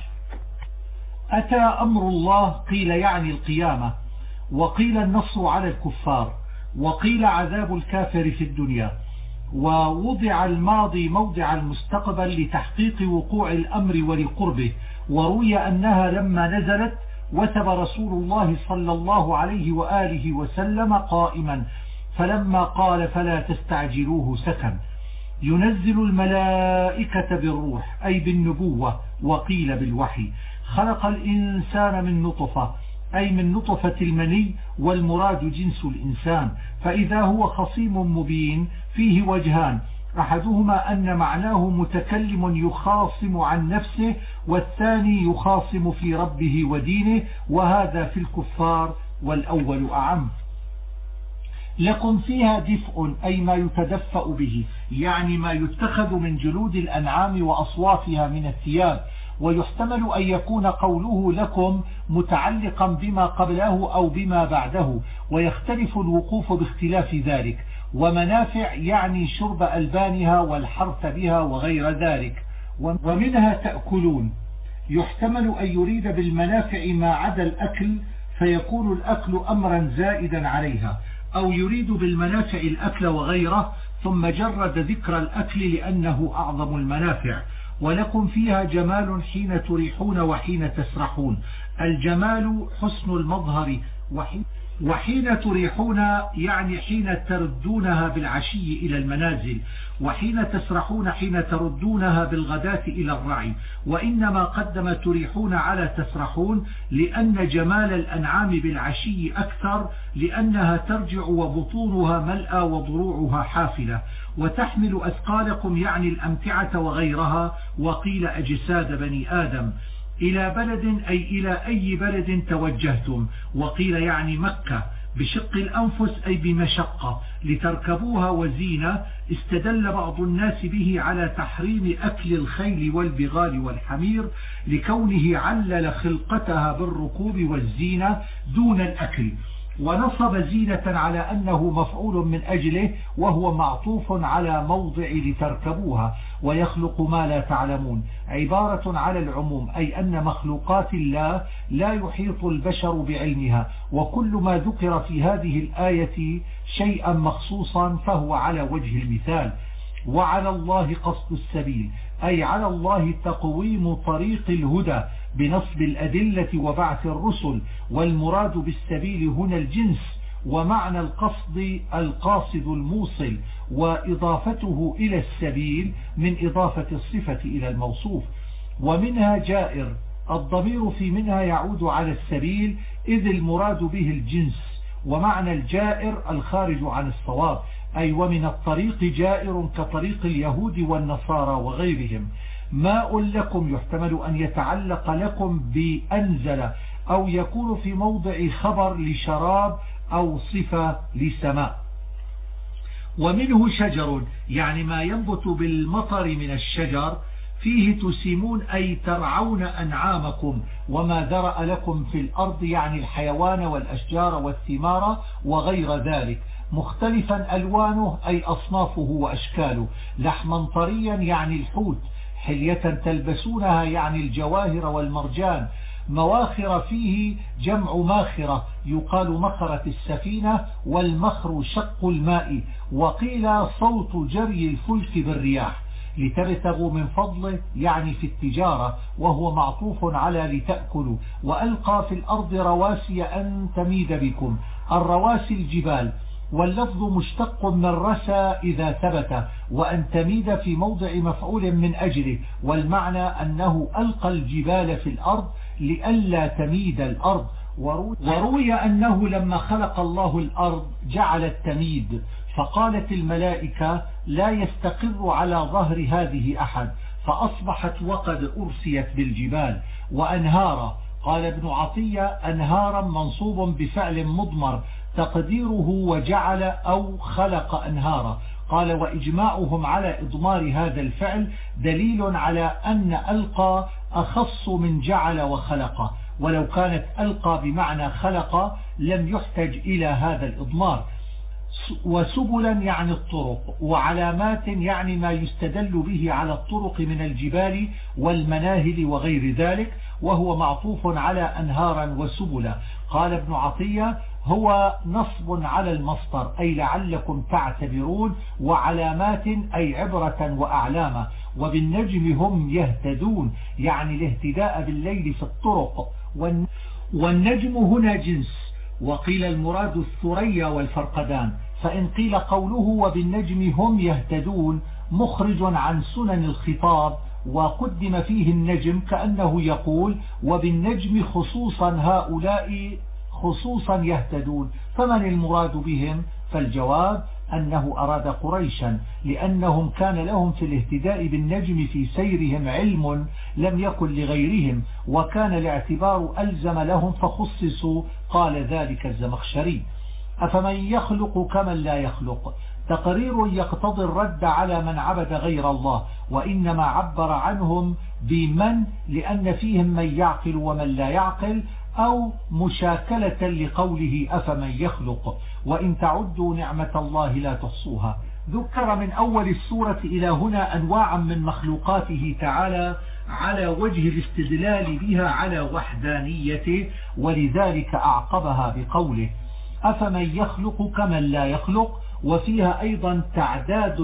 أتى أمر الله، قيل يعني القيامة، وقيل النصر على الكفار، وقيل عذاب الكافر في الدنيا. ووضع الماضي موضع المستقبل لتحقيق وقوع الأمر ولقربه. وروي أنها لما نزلت وثب رسول الله صلى الله عليه وآله وسلم قائما، فلما قال فلا تستعجلوه سكن. ينزل الملائكة بالروح أي بالنبوة، وقيل بالوحي. خلق الإنسان من نطفة أي من نطفة المني، والمراد جنس الإنسان. فإذا هو خصيم مبين فيه وجهان، أحدهما أن معناه متكلم يخاصم عن نفسه، والثاني يخاصم في ربه ودينه، وهذا في الكفار، والأول أعم. لكم فيها دفء أي ما يتدفأ به، يعني ما يتخذ من جلود الأنعام وأصوافها من الثياب. ويحتمل أن يكون قوله لكم متعلقا بما قبله أو بما بعده، ويختلف الوقوف باختلاف ذلك. ومنافع يعني شرب ألبانها والحرث بها وغير ذلك. ومنها تأكلون. يحتمل أن يريد بالمنافع ما عدا الأكل، فيكون الأكل أمرا زائدا عليها، أو يريد بالمنافع الأكل وغيره، ثم جرد ذكر الأكل لأنه أعظم المنافع. ولكم فيها جمال حين تريحون وحين تسرحون. الجمال حسن المظهر، وحين تريحون يعني حين تردونها بالعشي إلى المنازل، وحين تسرحون حين تردونها بالغداة إلى الرعي. وإنما قدم تريحون على تسرحون لأن جمال الأنعام بالعشي أكثر، لأنها ترجع وبطونها ملأى وضروعها حافلة. وتحمل أثقالكم يعني الأمتعة وغيرها، وقيل أجساد بني آدم. إلى بلد أي إلى أي بلد توجهتم، وقيل يعني مكة. بشق الأنفس أي بمشقة لتركبوها وزينة. استدل بعض الناس به على تحريم أكل الخيل والبغال والحمير، لكونه علل خلقتها بالركوب والزينة دون الأكل. ونصب زينة على أنه مفعول من أجله، وهو معطوف على موضع لتركبوها. ويخلق ما لا تعلمون عبارة على العموم، أي أن مخلوقات الله لا يحيط البشر بعلمها، وكل ما ذكر في هذه الآية شيئا مخصوصا فهو على وجه المثال. وعلى الله قصد السبيل أي على الله تقويم طريق الهدى بنصب الأدلة وبعث الرسل. والمراد بالسبيل هنا الجنس، ومعنى القصد القاصد الموصل، وإضافته إلى السبيل من إضافة الصفة إلى الموصوف. ومنها جائر، الضمير في منها يعود على السبيل إذ المراد به الجنس. ومعنى الجائر الخارج عن الصواب، أي ومن الطريق جائر كطريق اليهود والنصارى وغيرهم. ماء لكم يحتمل أن يتعلق لكم بأنزل، أو يكون في موضع خبر لشراب أو صفة لسماء. ومنه شجر يعني ما ينبت بالمطر من الشجر، فيه تسيمون أي ترعون أنعامكم وما ذرأ لكم في الأرض، يعني الحيوان والأشجار والثمار وغير ذلك. مختلفا ألوانه أي أصنافه وأشكاله. لحما طريا يعني الحوت، حلية تلبسونها يعني الجواهر والمرجان. مواخر فيه جمع ماخرة، يقال مخرة السفينة، والمخر شق الماء. وقيل صوت جري الفلك بالرياح. لتبتغوا من فضله يعني في التجارة، وهو معطوف على لتأكلوا. وألقى في الأرض رواسي أن تميد بكم. الرواسي الجبال، واللفظ مشتق من رسى إذا ثبت، وأن تميد في موضع مفعول من أجله. والمعنى أنه ألقى الجبال في الأرض لئلا تميد الأرض. وروي أنه لما خلق الله الأرض جعل التميد، فقالت الملائكة لا يستقر على ظهر هذه أحد، فأصبحت وقد أرسيت بالجبال. وأنهارا قال ابن عطية أنهارا منصوب بفعل مضمر تقديره وجعل أو خلق أنهارا. قال وإجماعهم على إضمار هذا الفعل دليل على أن ألقى أخص من جعل وخلق، ولو كانت ألقى بمعنى خلق لم يحتج إلى هذا الإضمار. وسبلا يعني الطرق، وعلامات يعني ما يستدل به على الطرق من الجبال والمناهل وغير ذلك، وهو معطوف على أنهارا وسبلا. قال ابن عطية هو نصب على المصدر أي لعلكم تعتبرون، وعلامات أي عبرة وأعلاما، وبالنجم هم يهتدون يعني الاهتداء بالليل في الطرق. والنجم هنا جنس، وقيل المراد الثريا والفرقدان. فإن قيل قوله وبالنجم هم يهتدون مخرج عن سنن الخطاب وقدم فيه النجم كأنه يقول وبالنجم خصوصا هؤلاء خصوصا يهتدون، فمن المراد بهم؟ فالجواب أنه أراد قريشا، لأنهم كان لهم في الاهتداء بالنجم في سيرهم علم لم يكن لغيرهم، وكان الاعتبار ألزم لهم فخصصوا. قال ذلك الزمخشري. أفمن يخلق كمن لا يخلق تقرير يقتضي الرد على من عبد غير الله، وإنما عبر عنهم بمن لأن فيهم من يعقل ومن لا يعقل، أو مشاكلة لقوله أفمن يخلق وإن تعدوا نعمة الله لا تحصوها. ذكر من أول السورة إلى هنا أنواعا من مخلوقاته تعالى على وجه الاستدلال بها على وحدانيته، ولذلك أعقبها بقوله أفمن يخلق كمن لا يخلق، وفيها أيضا تعداد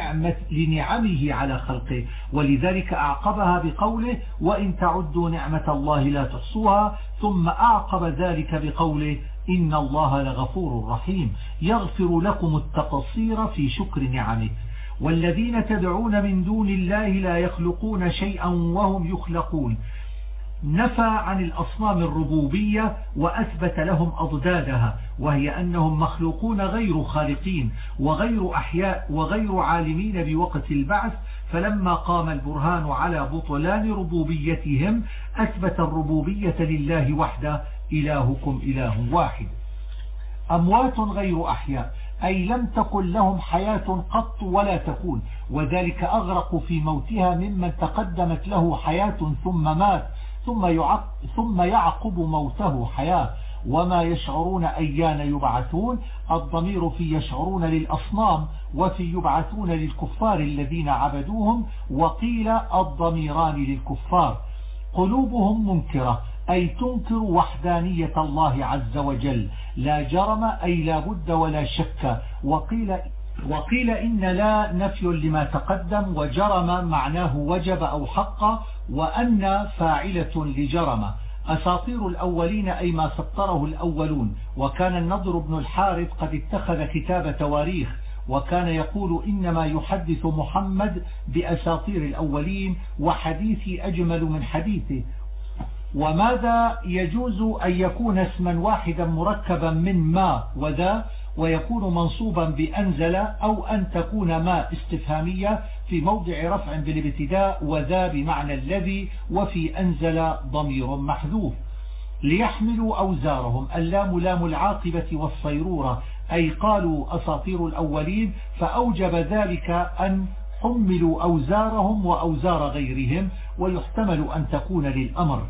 لنعمه على خلقه، ولذلك أعقبها بقوله وإن تعدوا نعمة الله لا تحصوها، ثم أعقب ذلك بقوله إن الله لغفور رحيم يغفر لكم التقصير في شكر نعمه. والذين تدعون من دون الله لا يخلقون شيئا وهم يخلقون، نفى عن الأصنام الربوبية وأثبت لهم أضدادها، وهي أنهم مخلوقون غير خالقين وغير أحياء وغير عالمين بوقت البعث. فلما قام البرهان على بطلان ربوبيتهم أثبت الربوبية لله وحده إلهكم إله واحد. أموات غير أحياء أي لم تكن لهم حياة قط ولا تكون، وذلك أغرق في موتها ممن تقدمت له حياة ثم مات ثم يعقب موته حياة. وما يشعرون أيان يبعثون، الضمير في يشعرون للأصنام وفي يبعثون للكفار الذين عبدوهم، وقيل الضميران للكفار. قلوبهم منكرة أي تنكر وحدانية الله عز وجل، لا جرم أي لا بد ولا شك. وقيل إن لا نفي لما تقدم، وجرم معناه وجب أو حق، وأن فاعلة لجرم. أساطير الأولين أي ما سطره الأولون، وكان النضر بن الحارث قد اتخذ كتاب تواريخ، وكان يقول إنما يحدث محمد بأساطير الأولين وحديثي أجمل من حديثه. وماذا يجوز أن يكون اسما واحدا مركبا من ما وذا، ويكون منصوبا بأنزل، أو أن تكون ما استفهامية في موضع رفع بالابتداء، وذا بمعنى الذي، وفي أنزل ضمير محذوف. ليحملوا أوزارهم، اللام لام العاقبة والصيرورة، أي قالوا أساطير الأولين، فأوجب ذلك أن حملوا أوزارهم وأوزار غيرهم، ويحتمل أن تكون للأمر.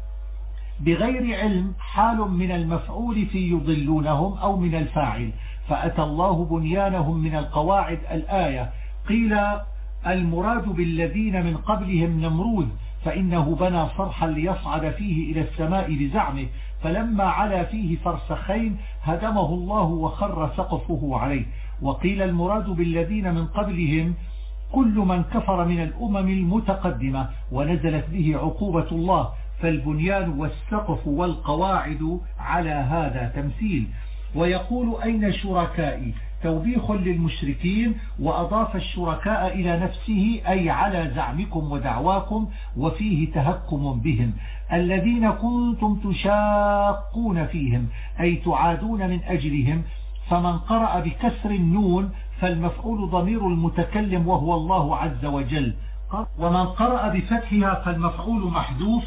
بغير علم حال من المفعول في يضلونهم أو من الفاعل، فأتى الله بنيانهم من القواعد الآية. قيل المراد بالذين من قبلهم نمرود، فإنه بنى صرحا ليصعد فيه إلى السماء بزعمه، فلما علا فيه فرسخين هدمه الله وخر سقفه عليه. وقيل المراد بالذين من قبلهم كل من كفر من الأمم المتقدمة ونزلت به عقوبة الله، فالبنيان والسقف والقواعد على هذا تمثيل. ويقول أين شركائي، توبيخ للمشركين، وأضاف الشركاء إلى نفسه أي على زعمكم ودعواكم، وفيه تهكم بهم. الذين كنتم تشاقون فيهم أي تعادون من أجلهم. فمن قرأ بكسر النون فالمفعول ضمير المتكلم وهو الله عز وجل، ومن قرأ بفتحها فالمفعول محذوف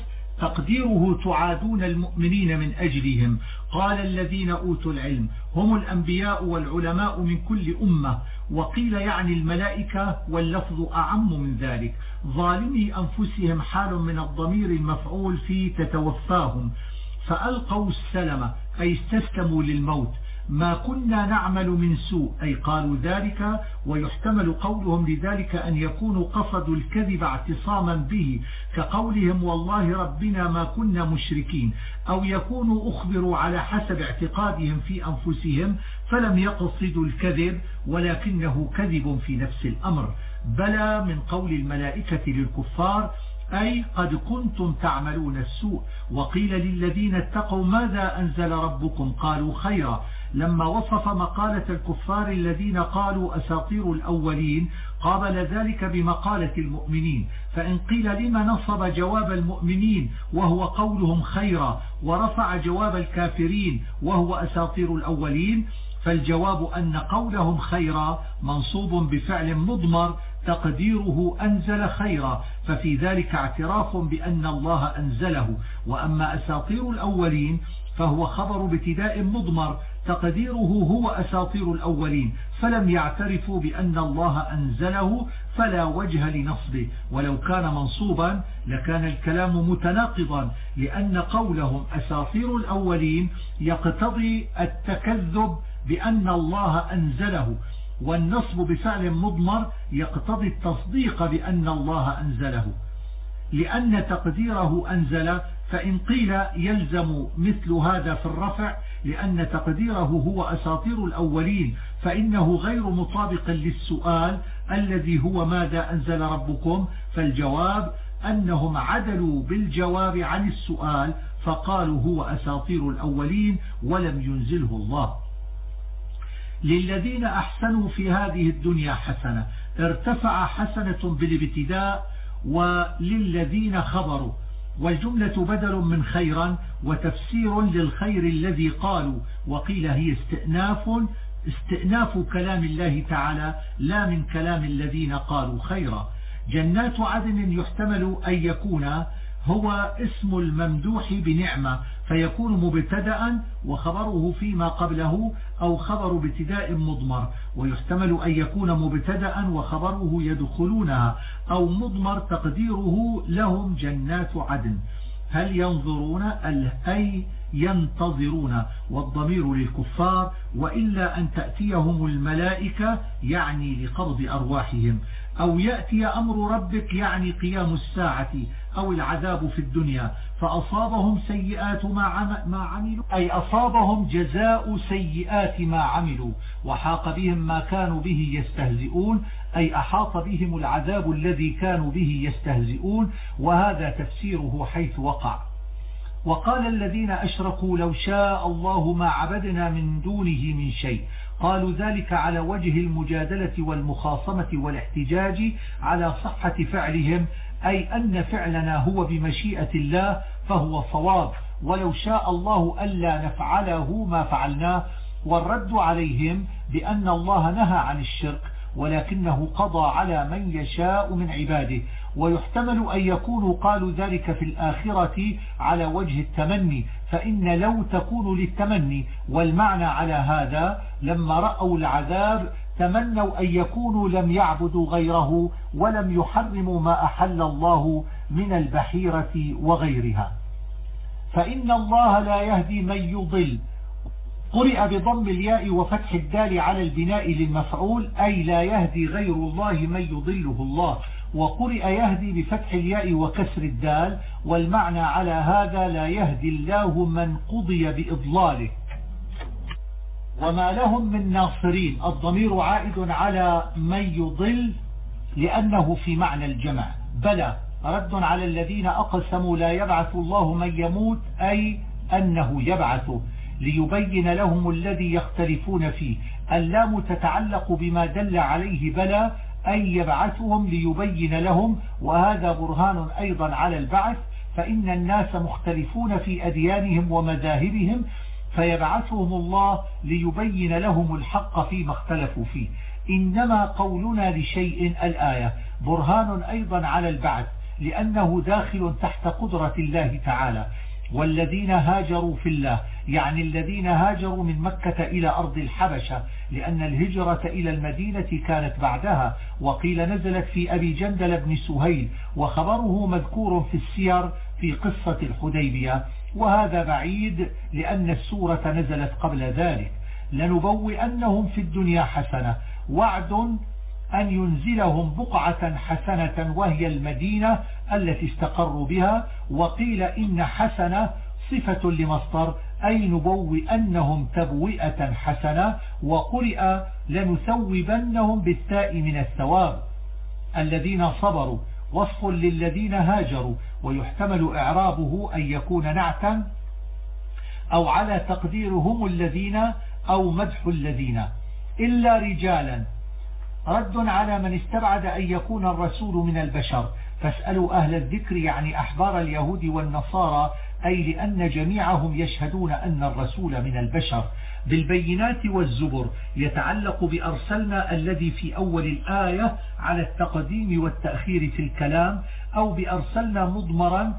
تقديره تعادون المؤمنين من أجلهم. قال الذين أوتوا العلم هم الأنبياء والعلماء من كل أمة، وقيل يعني الملائكة واللفظ أعم من ذلك. ظالمي أنفسهم حال من الضمير المفعول في تتوفاهم، فألقوا السلم أي استسلموا للموت. ما كنا نعمل من سوء أي قالوا ذلك، ويحتمل قولهم لذلك أن يكونوا قصدوا الكذب اعتصاما به كقولهم والله ربنا ما كنا مشركين، أو يكونوا أخبروا على حسب اعتقادهم في أنفسهم فلم يقصدوا الكذب ولكنه كذب في نفس الأمر. بلى من قول الملائكة للكفار أي قد كنتم تعملون السوء. وقيل للذين اتقوا ماذا أنزل ربكم قالوا خيرا، لما وصف مقالة الكفار الذين قالوا أساطير الأولين قابل ذلك بمقالة المؤمنين. فإن قيل لما نصب جواب المؤمنين وهو قولهم خيرا ورفع جواب الكافرين وهو أساطير الأولين، فالجواب أن قولهم خيرا منصوب بفعل مضمر تقديره أنزل خيرا، ففي ذلك اعتراف بأن الله أنزله. وأما أساطير الأولين فهو خبر بابتداء مضمر تقديره هو أساطير الأولين، فلم يعترفوا بأن الله أنزله فلا وجه لنصبه. ولو كان منصوبا لكان الكلام متناقضا، لأن قولهم أساطير الأولين يقتضي التكذب بأن الله أنزله، والنصب بفعل مضمر يقتضي التصديق بأن الله أنزله. لأن تقديره أنزل، فإن قيل يلزم مثل هذا في الرفع لأن تقديره هو أساطير الأولين، فإنه غير مطابق للسؤال الذي هو ماذا أنزل ربكم، فالجواب أنهم عدلوا بالجواب عن السؤال فقالوا هو أساطير الأولين ولم ينزله الله. للذين أحسنوا في هذه الدنيا حسنة، ارتفع حسنة بالابتداء وللذين خبروا، والجملة بدل من خيرا وتفسير للخير الذي قالوا، وقيل هي استئناف كلام الله تعالى لا من كلام الذين قالوا خيرا. جنات عدن يحتمل أن يكون هو اسم الممدوح بنعمة فيكون مبتدأ وخبره فيما قبله، أو خبر ابتداء مضمر، ويحتمل أن يكون مبتدأ وخبره يدخلونها، أو مضمر تقديره لهم جنات عدن. هل ينظرون أي ينتظرون، والضمير للكفار، وإلا أن تأتيهم الملائكة يعني لقبض أرواحهم، أو يأتي أمر ربك يعني قيام الساعة أو العذاب في الدنيا، فأصابهم سيئات ما عملوا أي أصابهم جزاء سيئات ما عملوا، وحاق بهم ما كانوا به يستهزئون أي أحاط بهم العذاب الذي كانوا به يستهزئون، وهذا تفسيره حيث وقع. وقال الذين أشركوا لو شاء الله ما عبدنا من دونه من شيء، قالوا ذلك على وجه المجادلة والمخاصمة والاحتجاج على صحة فعلهم، أي أن فعلنا هو بمشيئة الله فهو صواب، ولو شاء الله ألا نفعله ما فعلناه. والرد عليهم بأن الله نهى عن الشرك ولكنه قضى على من يشاء من عباده، ويحتمل أن يكونوا قالوا ذلك في الآخرة على وجه التمني، فإن لو تكون للتمني، والمعنى على هذا لما رأوا العذاب تمنوا أن يكونوا لم يعبدوا غيره ولم يحرموا ما أحل الله من البحيرة وغيرها. فإن الله لا يهدي من يضل، قرئ بضم الياء وفتح الدال على البناء للمفعول، أي لا يهدي غير الله من يضله الله، وقرئ يهدي بفتح الياء وكسر الدال، والمعنى على هذا لا يهدي الله من قضي بإضلاله وما لهم من ناصرين. الضمير عائد على من يضل لأنه في معنى الجمع. بلى رد على الذين أقسموا لا يبعث الله من يموت، أي أنه يبعثه ليبين لهم الذي يختلفون فيه. اللام تتعلق بما دل عليه بلى، أي يبعثهم ليبين لهم، وهذا برهان أيضا على البعث، فإن الناس مختلفون في أديانهم ومذاهبهم، فيبعثهم الله ليبين لهم الحق فيما اختلفوا فيه. إنما قولنا لشيء الآية برهان أيضا على البعث، لأنه داخل تحت قدرة الله تعالى. والذين هاجروا في الله يعني الذين هاجروا من مكة إلى أرض الحبشة، لأن الهجرة إلى المدينة كانت بعدها، وقيل نزلت في أبي جندل بن سهيل، وخبره مذكور في السير في قصة الحديبية، وهذا بعيد لأن السورة نزلت قبل ذلك. لنبوئنهم في الدنيا حسنة، وعد أن ينزلهم بقعة حسنة وهي المدينة التي استقروا بها. وقيل إن حسنة صفة لمصدر أي نبوئنهم تبوئة حسنة، وقرئ لنثوبنهم بالتاء من الثواب الذين صبروا، وصف للذين هاجروا، ويحتمل إعرابه أن يكون نعتا أو على تقدير هم الذين أو مدح الذين. إلا رجالا رد على من استبعد أن يكون الرسول من البشر، فاسألوا أهل الذكر يعني أحبار اليهود والنصارى، أي لأن جميعهم يشهدون أن الرسول من البشر. بالبينات والزبر يتعلق بأرسلنا الذي في أول الآية على التقديم والتأخير في الكلام، أو بأرسلنا مضمرا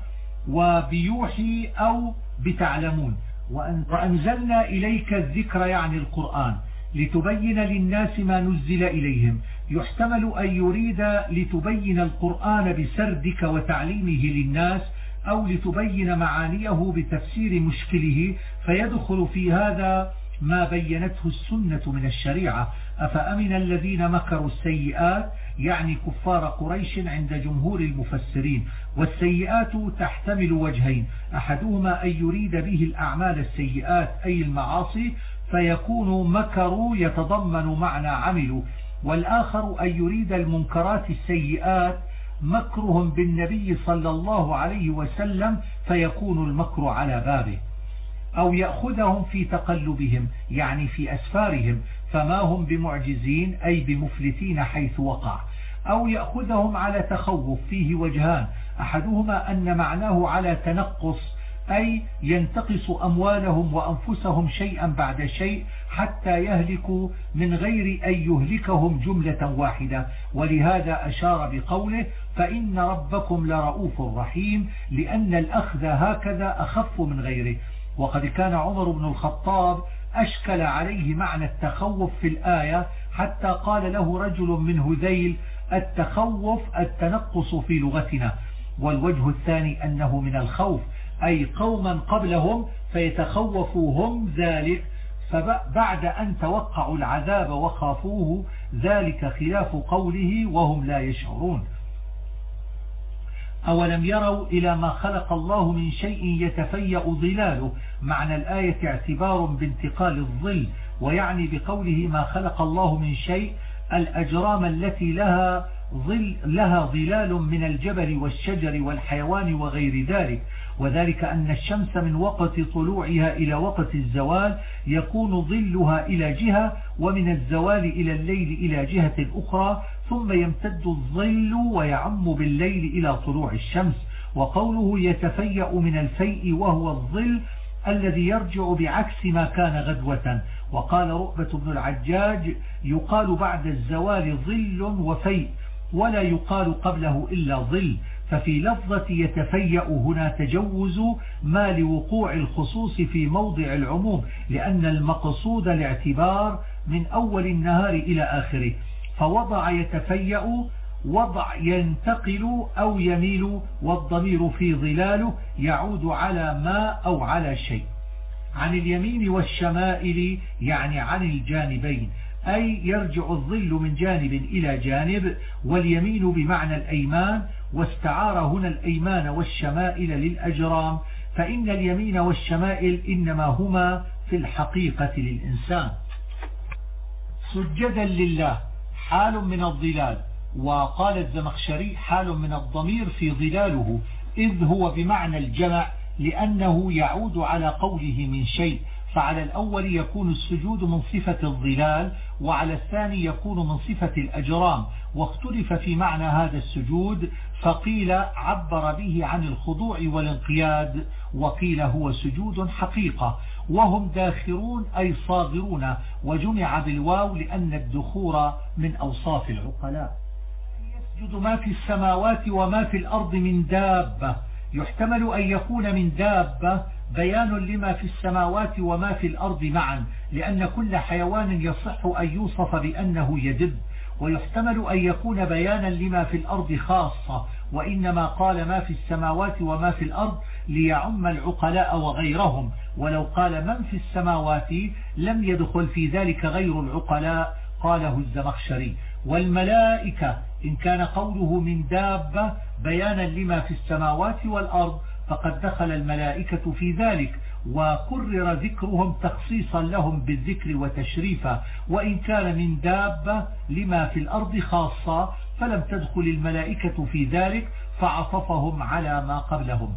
وبيوحي أو بتعلمون. وأنزلنا إليك الذكر يعني القرآن لتبين للناس ما نزل إليهم. يحتمل أن يريد لتبين القرآن بسردك وتعليمه للناس، أو لتبين معانيه بتفسير مشكله، فيدخل في هذا ما بينته السنة من الشريعة. أفأمن الذين مكروا السيئات يعني كفار قريش عند جمهور المفسرين. والسيئات تحتمل وجهين، أحدهما أن يريد به الأعمال السيئات أي المعاصي فيكون مكروا يتضمن معنى عملوا، والآخر أن يريد المنكرات السيئات مكرهم بالنبي صلى الله عليه وسلم فيكون المكر على بابه. أو يأخذهم في تقلبهم يعني في أسفارهم فما هم بمعجزين أي بمفلتين حيث وقع. أو يأخذهم على تخوف فيه وجهان، أحدهما أن معناه على تنقص أي ينتقص أموالهم وأنفسهم شيئا بعد شيء حتى يهلكوا من غير أن يهلكهم جملة واحدة، ولهذا أشار بقوله فإن ربكم لرؤوف رحيم، لأن الأخذ هكذا أخف من غيره. وقد كان عمر بن الخطاب أشكل عليه معنى التخوف في الآية حتى قال له رجل من هذيل التخوف التنقص في لغتنا. والوجه الثاني أنه من الخوف أي قوما قبلهم فيتخوفوا هم ذلك، فبعد أن توقعوا العذاب وخافوه، ذلك خلاف قوله وهم لا يشعرون. أولم يروا إلى ما خلق الله من شيء يتفيأ ظلاله. معنى الآية اعتبار بانتقال الظل، ويعني بقوله ما خلق الله من شيء الأجرام التي لها ظلال من الجبل والشجر والحيوان وغير ذلك. وذلك أن الشمس من وقت طلوعها إلى وقت الزوال يكون ظلها إلى جهة، ومن الزوال إلى الليل إلى جهة أخرى، ثم يمتد الظل ويعم بالليل إلى طلوع الشمس. وقوله يتفيأ من الفيء وهو الظل الذي يرجع بعكس ما كان غدوة. وقال رؤبة بن العجاج يقال بعد الزوال ظل وفيء ولا يقال قبله إلا ظل. ففي لفظة يتفيأ هنا تجوز ما لوقوع الخصوص في موضع العموم، لأن المقصود الاعتبار من أول النهار إلى آخره. فوضع يتفيأ وضع ينتقل أو يميل، والضمير في ظلاله يعود على ما أو على شيء. عن اليمين والشمائل يعني عن الجانبين، أي يرجع الظل من جانب إلى جانب، واليمين بمعنى الأيمان، واستعار هنا الأيمان والشمائل للأجرام، فإن اليمين والشمائل إنما هما في الحقيقة للإنسان. سجدا لله حال من الظلال. وقال الزمخشري حال من الضمير في ظلاله، إذ هو بمعنى الجمع لأنه يعود على قوله من شيء، فعلى الأول يكون السجود من صفة الظلال، وعلى الثاني يكون من صفة الأجرام. واختلف في معنى هذا السجود، فقيل عبر به عن الخضوع والانقياد، وقيل هو سجود حقيقة. وهم داخرون أي صاغرون، وجمع بالواو لأن الدخور من أوصاف العقلاء. يسجد ما في السماوات وما في الأرض من دابة. يحتمل أن يكون من دابة بيان لما في السماوات وما في الأرض معا، لأن كل حيوان يصح أن يوصف بأنه يدب. ويحتمل أن يكون بيانا لما في الأرض خاصة، وإنما قال ما في السماوات وما في الأرض ليعم العقلاء وغيرهم، ولو قال من في السماوات لم يدخل في ذلك غير العقلاء، قاله الزمخشري. والملائكة إن كان قوله من دابة بيانا لما في السماوات والأرض فقد دخل الملائكة في ذلك، وكرر ذكرهم تخصيصا لهم بالذكر وتشريفا. وإن كان من دابة لما في الأرض خاصة فلم تدخل الملائكة في ذلك، فعطفهم على ما قبلهم.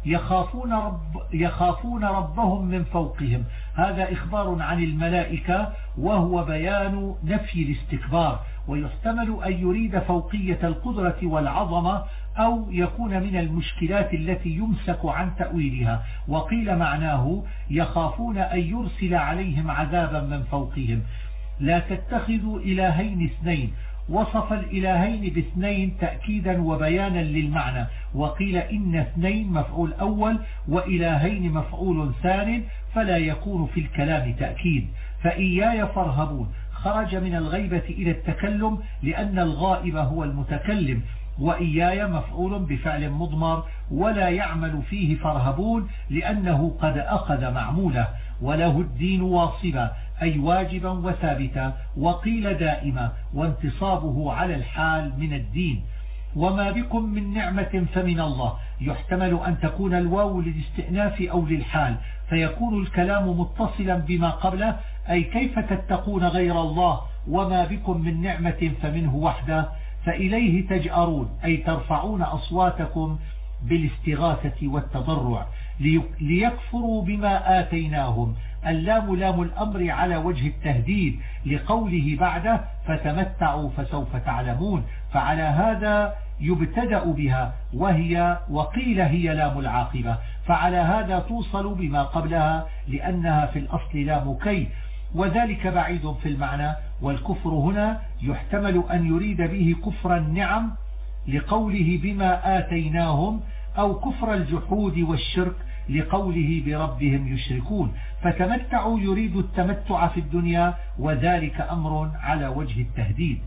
يخافون ربهم من فوقهم، هذا إخبار عن الملائكة وهو بيان نفي الاستكبار. ويحتمل أن يريد فوقية القدرة والعظمة، أو يكون من المشكلات التي يمسك عن تأويلها. وقيل معناه يخافون أن يرسل عليهم عذابا من فوقهم. لا تتخذوا إلهين اثنين، وصف الإلهين باثنين تأكيدا وبيانا للمعنى. وقيل إن اثنين مفعول أول وإلهين مفعول ثان، فلا يكون في الكلام تأكيد. فإياي فارهبون خرج من الغيبة إلى التكلم لأن الغائب هو المتكلم، وإياي مفعول بفعل مضمر ولا يعمل فيه فارهبون لأنه قد أخذ معموله. وله الدين واصبا أي واجبا وثابتا، وقيل دائما وانتصابه على الحال من الدين. وما بكم من نعمة فمن الله، يحتمل أن تكون الواو للاستئناف أو للحال، فيكون الكلام متصلا بما قبله، أي كيف تتقون غير الله وما بكم من نعمة فمنه وحده، فإليه تجأرون أي ترفعون أصواتكم بالاستغاثة والتضرع. ليكفروا بما آتيناهم، اللام لام الأمر على وجه التهديد لقوله بعده فتمتعوا فسوف تعلمون، فعلى هذا يبتدأ بها وقيل هي لام العاقبة، فعلى هذا توصل بما قبلها لأنها في الأصل لام كي، وذلك بعيد في المعنى. والكفر هنا يحتمل أن يريد به كفر النعم لقوله بما آتيناهم، أو كفر الجحود والشرك لقوله بربهم يشركون. فتمتعوا يريد التمتع في الدنيا، وذلك أمر على وجه التهديد.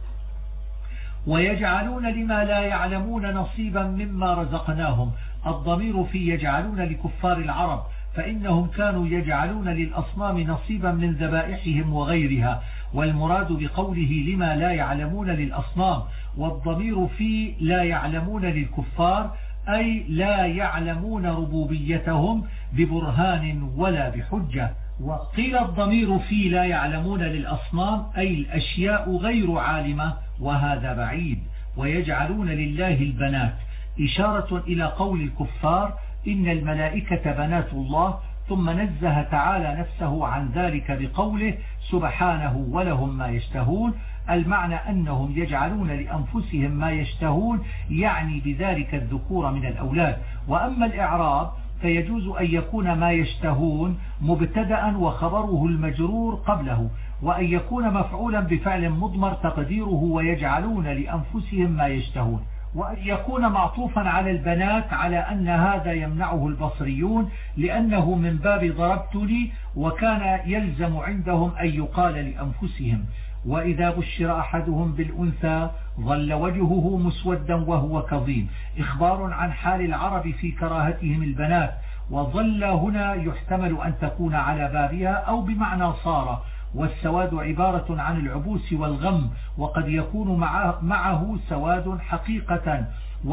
ويجعلون لما لا يعلمون نصيبا مما رزقناهم، الضمير في يجعلون لكفار العرب، فإنهم كانوا يجعلون للأصنام نصيبا من ذبائحهم وغيرها، والمراد بقوله لما لا يعلمون للأصنام، والضمير في لا يعلمون للكفار أي لا يعلمون ربوبيتهم ببرهان ولا بحجة. وقيل الضمير في لا يعلمون للأصنام أي الأشياء غير عالمة، وهذا بعيد. ويجعلون لله البنات إشارة إلى قول الكفار إن الملائكة بنات الله، ثم نزه تعالى نفسه عن ذلك بقوله سبحانه ولهم ما يشتهون، المعنى أنهم يجعلون لأنفسهم ما يشتهون، يعني بذلك الذكور من الأولاد. وأما الإعراب فيجوز أن يكون ما يشتهون مبتدأ وخبره المجرور قبله، وأن يكون مفعولا بفعل مضمر تقديره ويجعلون لأنفسهم ما يشتهون، وأن يكون معطوفا على البنات على أن هذا يمنعه البصريون لأنه من باب ضربت لي، وكان يلزم عندهم أن يقال لأنفسهم. وإذا بشر أحدهم بالأنثى ظل وجهه مسودا وهو كظيم، إخبار عن حال العرب في كراهتهم البنات. وظل هنا يحتمل أن تكون على بابها أو بمعنى صار، والسواد عبارة عن العبوس والغم، وقد يكون معه سواد حقيقة،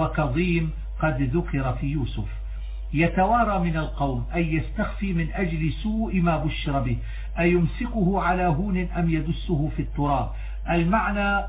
وكظيم قد ذكر في يوسف. يتوارى من القوم أي يستخفي من أجل سوء ما بشر به، أي يمسكه على هون أم يدسه في التراب. المعنى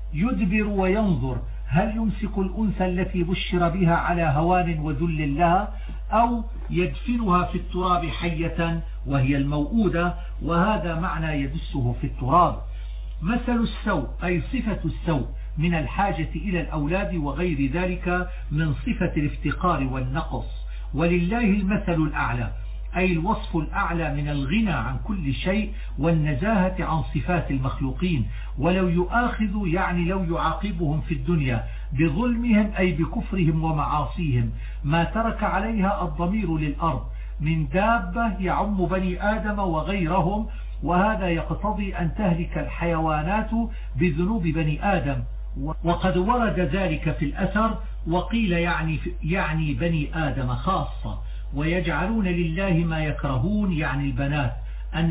يدبر وينظر، هل يمسك الأنثى التي بشر بها على هوان وذل لها، أو يدفنها في التراب حية وهي الموؤودة، وهذا معنى يدسه في التراب. مثل السوء أي صفة السوء من الحاجة إلى الأولاد وغير ذلك من صفة الافتقار والنقص. ولله المثل الأعلى أي الوصف الأعلى من الغنى عن كل شيء والنزاهة عن صفات المخلوقين. ولو يؤاخذ يعني لو يعاقبهم في الدنيا بظلمهم أي بكفرهم ومعاصيهم ما ترك عليها الضمير للأرض من دابة يعم بني آدم وغيرهم، وهذا يقتضي أن تهلك الحيوانات بذنوب بني آدم. وقد ورد ذلك في الأثر، وقيل يعني بني آدم خاصة. ويجعلون لله ما يكرهون يعني البنات، أن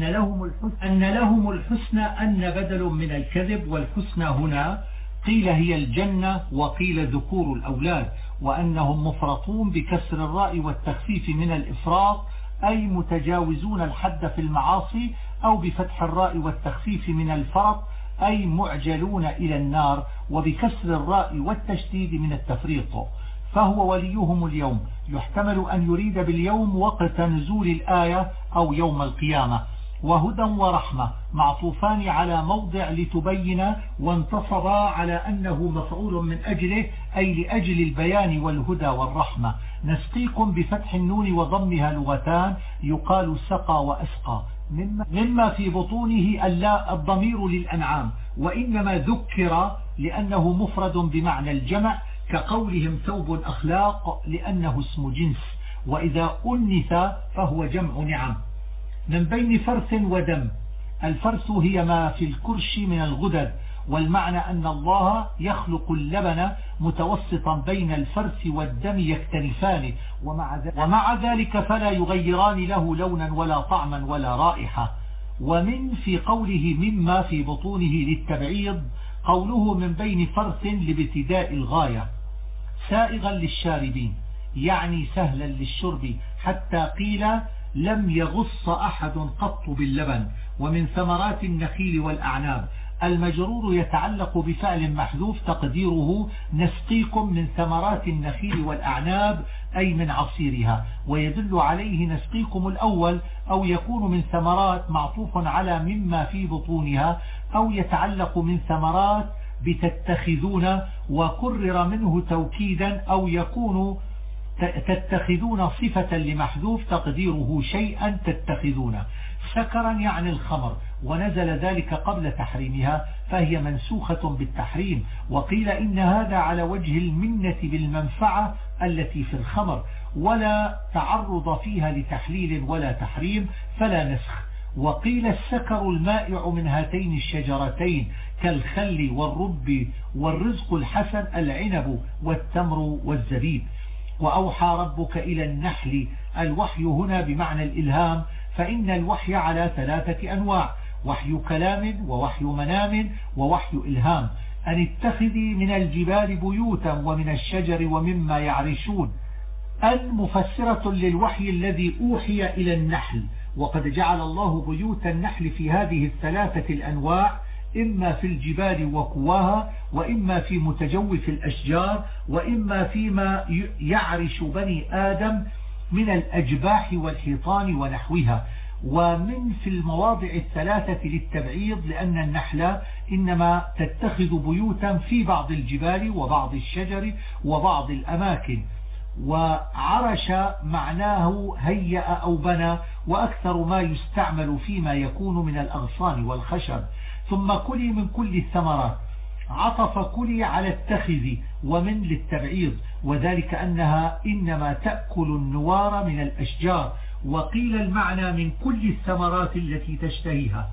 لهم الحسنى أن بدل من الكذب، والحسنى هنا قيل هي الجنة وقيل ذكور الأولاد، وأنهم مفرطون بكسر الراء والتخفيف من الإفراط أي متجاوزون الحد في المعاصي، أو بفتح الراء والتخفيف من الفرط أي معجلون إلى النار، وبكسر الراء والتشديد من التفريط. فهو وليهم اليوم، يحتمل أن يريد باليوم وقت نزول الآية أو يوم القيامة. وهدى ورحمة معطوفان على موضع لتبين، وانتصبا على أنه مفعول من أجله أي لأجل البيان والهدى والرحمة. نسقيكم بفتح النون وضمها لغتان، يقال سقى وأسقى. مما في بطونه الضمير للأنعام، وإنما ذكر لأنه مفرد بمعنى الجمع، كقولهم ثوب أخلاق لأنه اسم جنس، وإذا أنث فهو جمع نعم. من بين فرث ودم، الفرث هي ما في الكرش من الغدد، والمعنى أن الله يخلق اللبن متوسطا بين الفرث والدم يختلفان، ومع ذلك فلا يغيران له لونا ولا طعما ولا رائحة. ومن في قوله مما في بطونه للتبعيض، قوله من بين فرث لابتداء الغاية، سائغا للشاربين يعني سهلا للشرب، حتى قيل لم يغص أحد قط باللبن. ومن ثمرات النخيل والأعناب، المجرور يتعلق بفعل محذوف تقديره نسقيكم من ثمرات النخيل والأعناب أي من عصيرها، ويدل عليه نسقيكم الأول، أو يكون من ثمرات معطوف على مما في بطونها، أو يتعلق من ثمرات بتتخذون وكرر منه توكيدا، أو يكون تتخذون صفة لمحذوف تقديره شيئا تتخذون. سكرا يعني الخمر، ونزل ذلك قبل تحريمها فهي منسوخة بالتحريم. وقيل إن هذا على وجه المنة بالمنفعة التي في الخمر، ولا تعرض فيها لتحليل ولا تحريم فلا نسخ. وقيل السكر المائع من هاتين الشجرتين كالخل والرب، والرزق الحسن العنب والتمر والزبيب. وأوحى ربك إلى النحل، الوحي هنا بمعنى الإلهام، فإن الوحي على 3 أنواع: وحي كلام ووحي منام ووحي إلهام. أن اتخذي من الجبال بيوتا ومن الشجر ومما يعرشون. المفسرة للوحي الذي أوحي إلى النحل، وقد جعل الله بيوت النحل في هذه 3 الأنواع، إما في الجبال وكواها، وإما في متجوف الأشجار، وإما فيما يعرش بني آدم من الأجباح والحيطان ونحوها. ومن في المواضع 3 للتبعيض، لأن النحل إنما تتخذ بيوتا في بعض الجبال وبعض الشجر وبعض الأماكن. وعرش معناه هيأ أو بنى، وأكثر ما يستعمل فيما يكون من الأغصان والخشب. ثم كلي من كل الثمرات، عطف كلي على التخذ ومن للتبعيض، وذلك أنها إنما تأكل النوار من الأشجار. وقيل المعنى من كل الثمرات التي تشتهيها.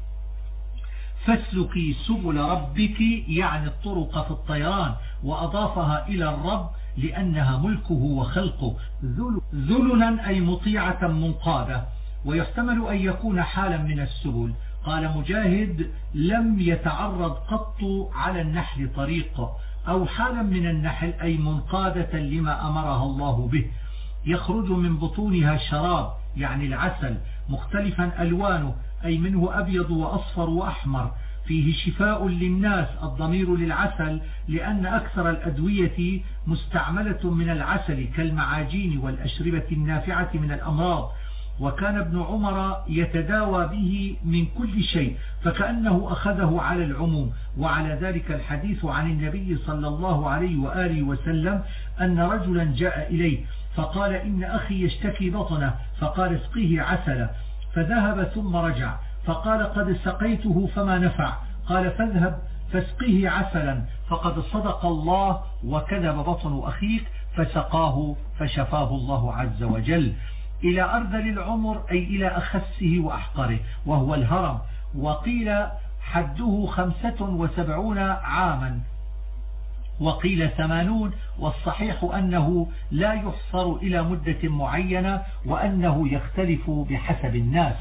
فاسلكي سبل ربك يعني الطرق في الطيران، وأضافها إلى الرب لأنها ملكه وخلقه. ذللا أي مطيعة منقادة، ويحتمل أن يكون حالا من السبل. قال مجاهد لم يتعرض قط على النحل طريق، أو حالا من النحل أي منقادة لما أمرها الله به. يخرج من بطونها شراب يعني العسل مختلفا ألوانه، أي منه أبيض وأصفر وأحمر، فيه شفاء للناس، الضمير للعسل، لأن أكثر الأدوية مستعملة من العسل كالمعاجين والأشربة النافعة من الأمراض. وكان ابن عمر يتداوى به من كل شيء، فكأنه أخذه على العموم. وعلى ذلك الحديث عن النبي صلى الله عليه وآله وسلم أن رجلا جاء إليه فقال إن أخي يشتكي بطنه، فقال اسقيه عسلا، فذهب ثم رجع، فقال قد سقيته فما نفع، قال فاذهب فاسقيه عسلا، فقد صدق الله وكذب بطن أخيك، فسقاه فشفاه الله عز وجل. إلى أرذل العمر أي إلى أخسه وأحقره وهو الهرم، وقيل حده 75 عاما، وقيل 80، والصحيح أنه لا يحصر إلى مدة معينة، وأنه يختلف بحسب الناس.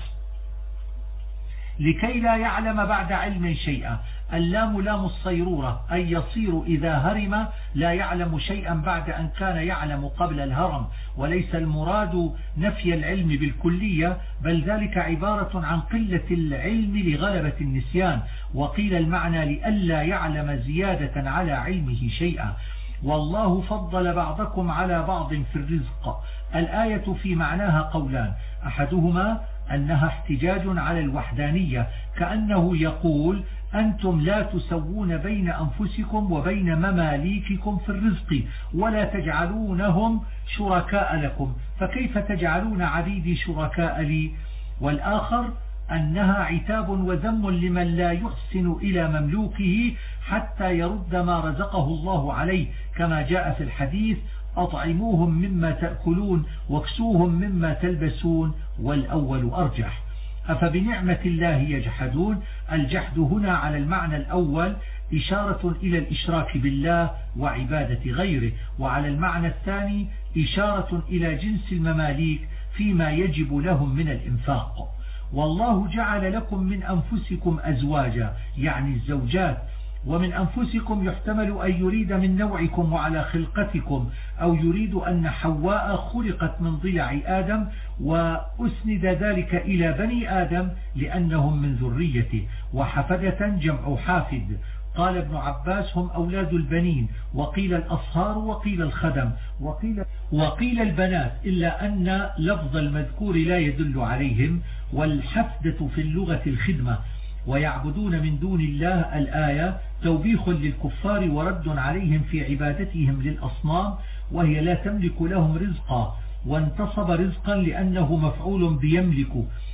لكي لا يعلم بعد علم شيئا، اللام لام الصيرورة، أي يصير إذا هرم لا يعلم شيئا بعد أن كان يعلم قبل الهرم، وليس المراد نفي العلم بالكلية، بل ذلك عبارة عن قلة العلم لغلبة النسيان. وقيل المعنى لئلا يعلم زيادة على علمه شيئا. والله فضل بعضكم على بعض في الرزق. الآية في معناها قولان، أحدهما أنها احتجاج على الوحدانية، كأنه يقول أنتم لا تسوون بين أنفسكم وبين مماليككم في الرزق، ولا تجعلونهم شركاء لكم، فكيف تجعلون عبيدي شركاء لي؟ والآخر أنها عتاب وذم لمن لا يحسن إلى مملوكه حتى يرد ما رزقه الله عليه، كما جاء في الحديث أطعموهم مما تأكلون واكسوهم مما تلبسون، والأول أرجح. أفبنعمة الله يجحدون؟ الجحد هنا على المعنى الأول إشارة إلى الإشراك بالله وعبادة غيره، وعلى المعنى الثاني إشارة إلى جنس المماليك فيما يجب لهم من الإنفاق. والله جعل لكم من أنفسكم أزواجا، يعني الزوجات، ومن أنفسكم يحتمل أن يريد من نوعكم وعلى خلقتكم، أو يريد أن حواء خلقت من ضلع آدم، وأسند ذلك إلى بني آدم لأنهم من ذريته. وحفدة جمع حافد. قال ابن عباس هم أولاد البنين، وقيل الأصهار، وقيل الخدم، وقيل البنات، إلا أن لفظ المذكور لا يدل عليهم. والحفدة في اللغة الخدمة. ويعبدون من دون الله الآية توبيخ للكفار ورد عليهم في عبادتهم للأصنام، وهي لا تملك لهم رزقا، وانتصب رزقا لأنه مفعول بيملك،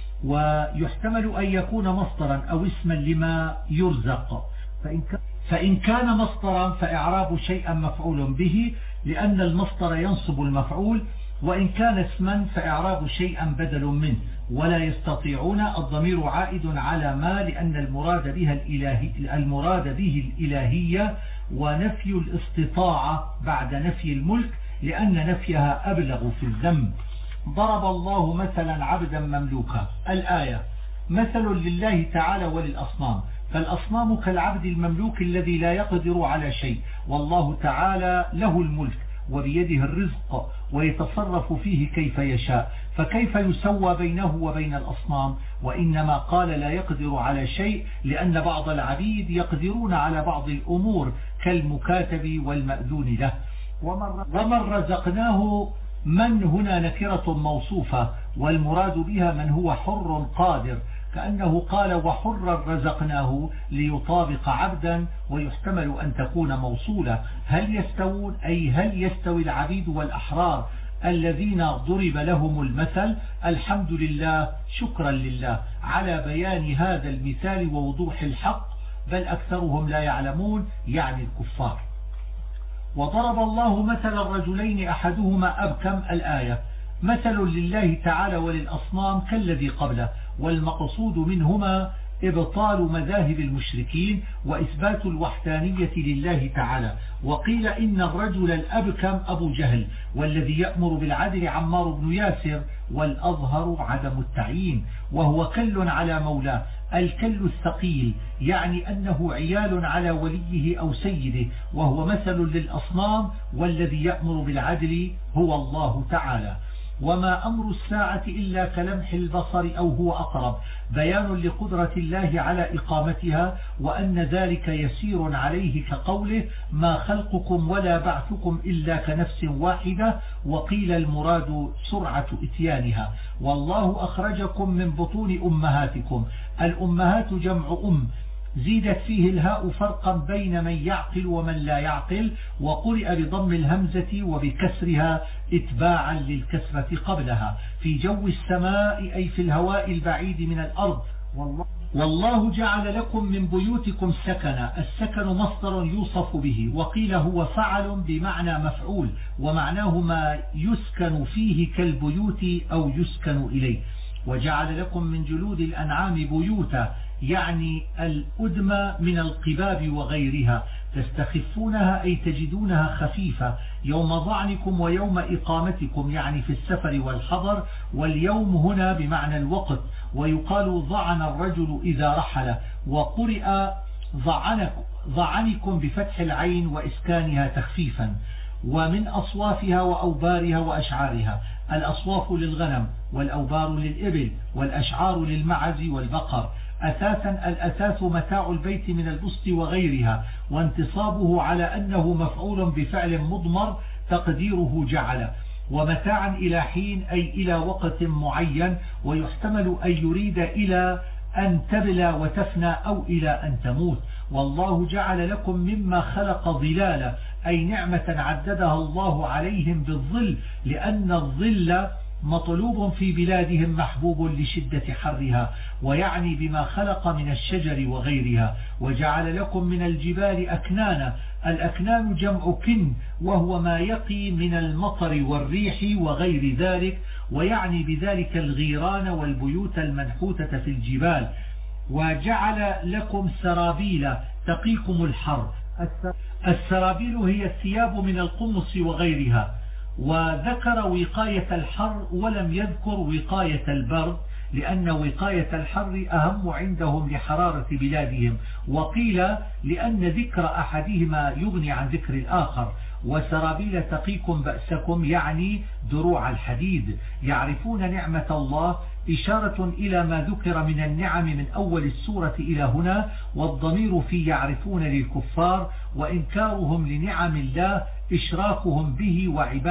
ويحتمل أن يكون مصدرا أو اسما لما يرزق، فإن كان مصدرا فإعراب شيئا مفعول به، لأن المصدر ينصب المفعول، وإن كان اسما فإعراب شيئا بدل منه. ولا يستطيعون الضمير عائد على ما، لأن المراد به الإلهية، ونفي الاستطاعة بعد نفي الملك، لأن نفيها أبلغ في الذنب. ضرب الله مثلا عبدا مملوكا. الآية مثل لله تعالى وللأصنام، فالأصنام كالعبد المملوك الذي لا يقدر على شيء، والله تعالى له الملك وبيده الرزق ويتصرف فيه كيف يشاء، فكيف يسوى بينه وبين الأصنام؟ وإنما قال لا يقدر على شيء لأن بعض العبيد يقدرون على بعض الأمور كالمكاتب والمأذون له. ومن رزقناه، من هنا نكرة موصوفة، والمراد بها من هو حر قادر، كأنه قال وحرا رزقناه ليطابق عبدا، ويحتمل أن تكون موصولة. هل يستوون؟ أي هل يستوي العبيد والأحرار الذين ضرب لهم المثل؟ الحمد لله، شكرا لله على بيان هذا المثال ووضوح الحق، بل أكثرهم لا يعلمون، يعني الكفار. وضرب الله مثل الرجلين أحدهما أبكم. الآية مثل لله تعالى وللأصنام كالذي قبله، والمقصود منهما إبطال مذاهب المشركين وإثبات الوحدانية لله تعالى. وقيل إن الرجل الأبكم أبو جهل، والذي يأمر بالعدل عمار بن ياسر، والأظهر عدم التعيين، وهو كل على مولاه، الكل الثقيل، يعني أنه عيال على وليه أو سيده، وهو مثل للأصنام، والذي يأمر بالعدل هو الله تعالى. وما أمر الساعة إلا كلمح البصر أو هو أقرب، بيان لقدرة الله على إقامتها، وأن ذلك يسير عليه كقوله ما خلقكم ولا بعثكم إلا كنفس واحدة. وقيل المراد سرعة إتيانها. والله أخرجكم من بطون أمهاتكم. الأمهات جمع زيدت فيه الهاء فرقا بين من يعقل ومن لا يعقل، وقرئ بضم الهمزة وبكسرها اتباعا للكسرة قبلها. في جو السماء أي في الهواء البعيد من الأرض. والله جعل لكم من بيوتكم سكنا. السكن مصدر يوصف به، وقيل هو فعل بمعنى مفعول، ومعناه ما يسكن فيه كالبيوت أو يسكن إليه. وجعل لكم من جلود الأنعام بيوتا، يعني الأدمى من القباب وغيرها، تستخفونها أي تجدونها خفيفة يوم ضعنكم ويوم إقامتكم، يعني في السفر والحضر. واليوم هنا بمعنى الوقت، ويقال ضعن الرجل إذا رحل، وقرئ ضعنكم بفتح العين وإسكانها تخفيفا. ومن أصوافها وأوبارها وأشعارها. الأصواف للغنم، والأوبار للإبل، والأشعار للمعز والبقر. أثاثا الأثاث متاع البيت من البسط وغيرها، وانتصابه على أنه مفعول بفعل مضمر تقديره جعل. ومتاعا إلى حين أي إلى وقت معين، ويحتمل أن يريد إلى أن تبلى وتفنى أو إلى أن تموت. والله جعل لكم مما خلق ظلالا، أي نعمة عددها الله عليهم بالظل، لأن الظل مطلوب في بلادهم محبوب لشدة حرها، ويعني بما خلق من الشجر وغيرها. وجعل لكم من الجبال أكنانا. الأكنان جمع كن، وهو ما يقي من المطر والريح وغير ذلك، ويعني بذلك الغيران والبيوت المنحوتة في الجبال. وجعل لكم سرابيل تقيكم الحر. السرابيل هي الثياب من القمص وغيرها. وذكر وقاية الحر ولم يذكر وقاية البرد، لأن وقاية الحر أهم عندهم لحرارة بلادهم، وقيل لأن ذكر أحدهما يغني عن ذكر الآخر. وسرابيل تقيكم بأسكم، يعني دروع الحديد. يعرفون نعمة الله، إشارة إلى ما ذكر من النعم من أول السورة إلى هنا، والضمير في يعرفون للكفار، وإنكارهم لنعم الله إشراكهم به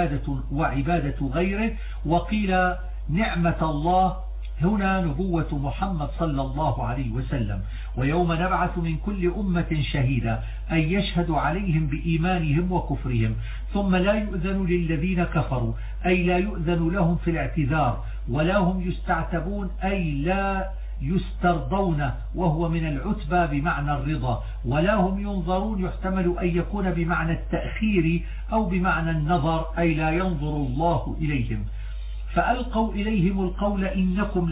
وعبادة غيره. وقيل نعمة الله هنا نبوة محمد صلى الله عليه وسلم. ويوم نبعث من كل أمة شهيدا، أي يشهد عليهم بإيمانهم وكفرهم، ثم لا يؤذن للذين كفروا، أي لا يؤذن لهم في الاعتذار، ولا هم يستعتبون، أي لا يسترضون، وهو من العتبى بمعنى الرضا. ولا هم ينظرون، يحتمل أن يكون بمعنى التأخير أو بمعنى النظر، أي لا ينظر الله إليهم. فألقوا إليهم القول إنكم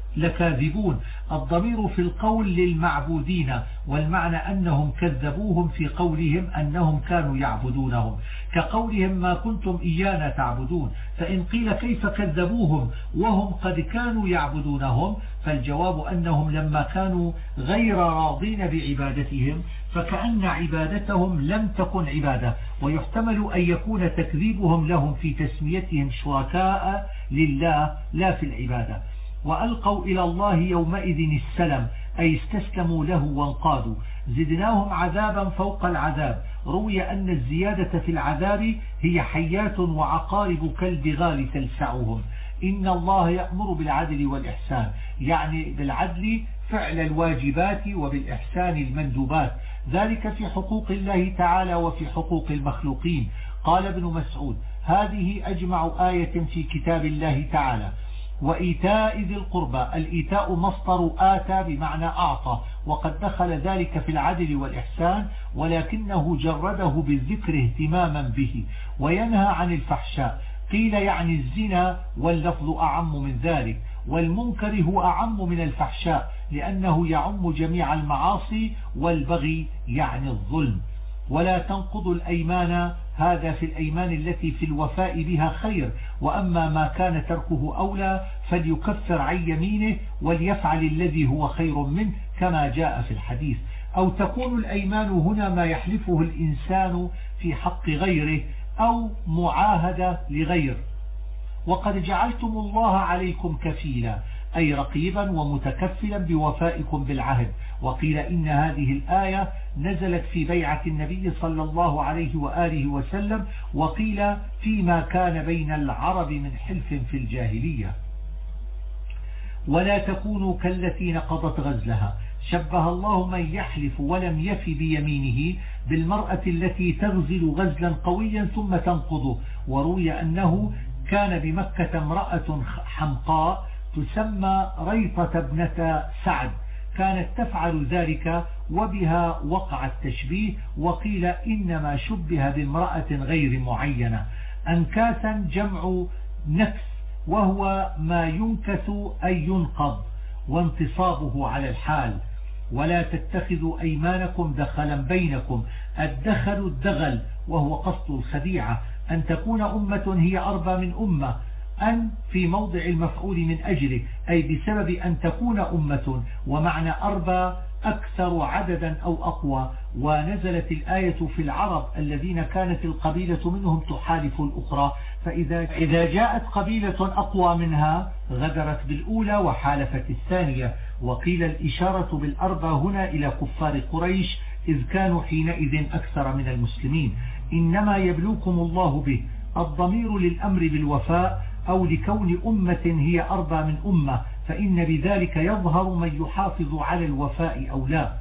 لكاذبون. الضمير في القول للمعبودين، والمعنى أنهم كذبوهم في قولهم أنهم كانوا يعبدونهم، كقولهم ما كنتم إيانا تعبدون. فإن قيل كيف كذبوهم وهم قد كانوا يعبدونهم، فالجواب أنهم لما كانوا غير راضين بعبادتهم فكأن عبادتهم لم تكن عبادة. ويحتمل أن يكون تكذيبهم لهم في تسميتهم شركاء لله لا في العبادة. وألقوا إلى الله يومئذ السلم، أي استسلموا له وانقادوا. زدناهم عذابا فوق العذاب. روي أن الزيادة في العذاب هي حيات وعقارب كالبغال تلسعهم. إن الله يأمر بالعدل والإحسان، يعني بالعدل فعل الواجبات وبالإحسان المندوبات، ذلك في حقوق الله تعالى وفي حقوق المخلوقين. قال ابن مسعود: هذه أجمع آية في كتاب الله تعالى. وإيتاء ذي القربى، الإيتاء مصدر آتى بمعنى أعطى، وقد دخل ذلك في العدل والإحسان، ولكنه جرده بالذكر اهتماما به. وينهى عن الفحشاء، قيل يعني الزنا، واللفظ أعم من ذلك. والمنكر هو أعم من الفحشاء، لأنه يعم جميع المعاصي، والبغي يعني الظلم. ولا تنقضوا الأيمان، هذا في الأيمان التي في الوفاء بها خير، وأما ما كان تركه أولى فليكفر عن يمينه وليفعل الذي هو خير منه، كما جاء في الحديث. أو تكون الأيمان هنا ما يحلفه الإنسان في حق غيره أو معاهدة لغير. وقد جعلتم الله عليكم كفيلا، أي رقيبا ومتكفلا بوفائكم بالعهد. وقيل إن هذه الآية نزلت في بيعة النبي صلى الله عليه وآله وسلم، وقيل فيما كان بين العرب من حلف في الجاهلية. ولا تكونوا كالتي نقضت غزلها. شبه الله من يحلف ولم يف بيمينه بالمرأة التي تغزل غزلا قويا ثم تنقضه. وروي أنه كان بمكة امرأة حمقاء تسمى ريطة ابنة سعد كانت تفعل ذلك وبها وقع التشبيه، وقيل إنما شبه بامرأة غير معينة. أنكاسا جمع نكس وهو ما ينكث أي ينقض وانتصابه على الحال. ولا تتخذوا أيمانكم دخلا بينكم، الدخل الدغل وهو قصد الخديعة. أن تكون أمة هي أربى من أمة، أن في موضع المفعول من أجله أي بسبب أن تكون أمة، ومعنى أربى أكثر عددا أو أقوى. ونزلت الآية في العرب الذين كانت القبيلة منهم تحالف الأخرى، فإذا جاءت قبيلة أقوى منها غدرت بالأولى وحالفت الثانية. وقيل الإشارة بالأربى هنا إلى كفار قريش إذ كانوا حينئذ أكثر من المسلمين. إنما يبلوكم الله به، الضمير للأمر بالوفاء أو لكون أمة هي أربى من أمة، فإن بذلك يظهر من يحافظ على الوفاء أو لا.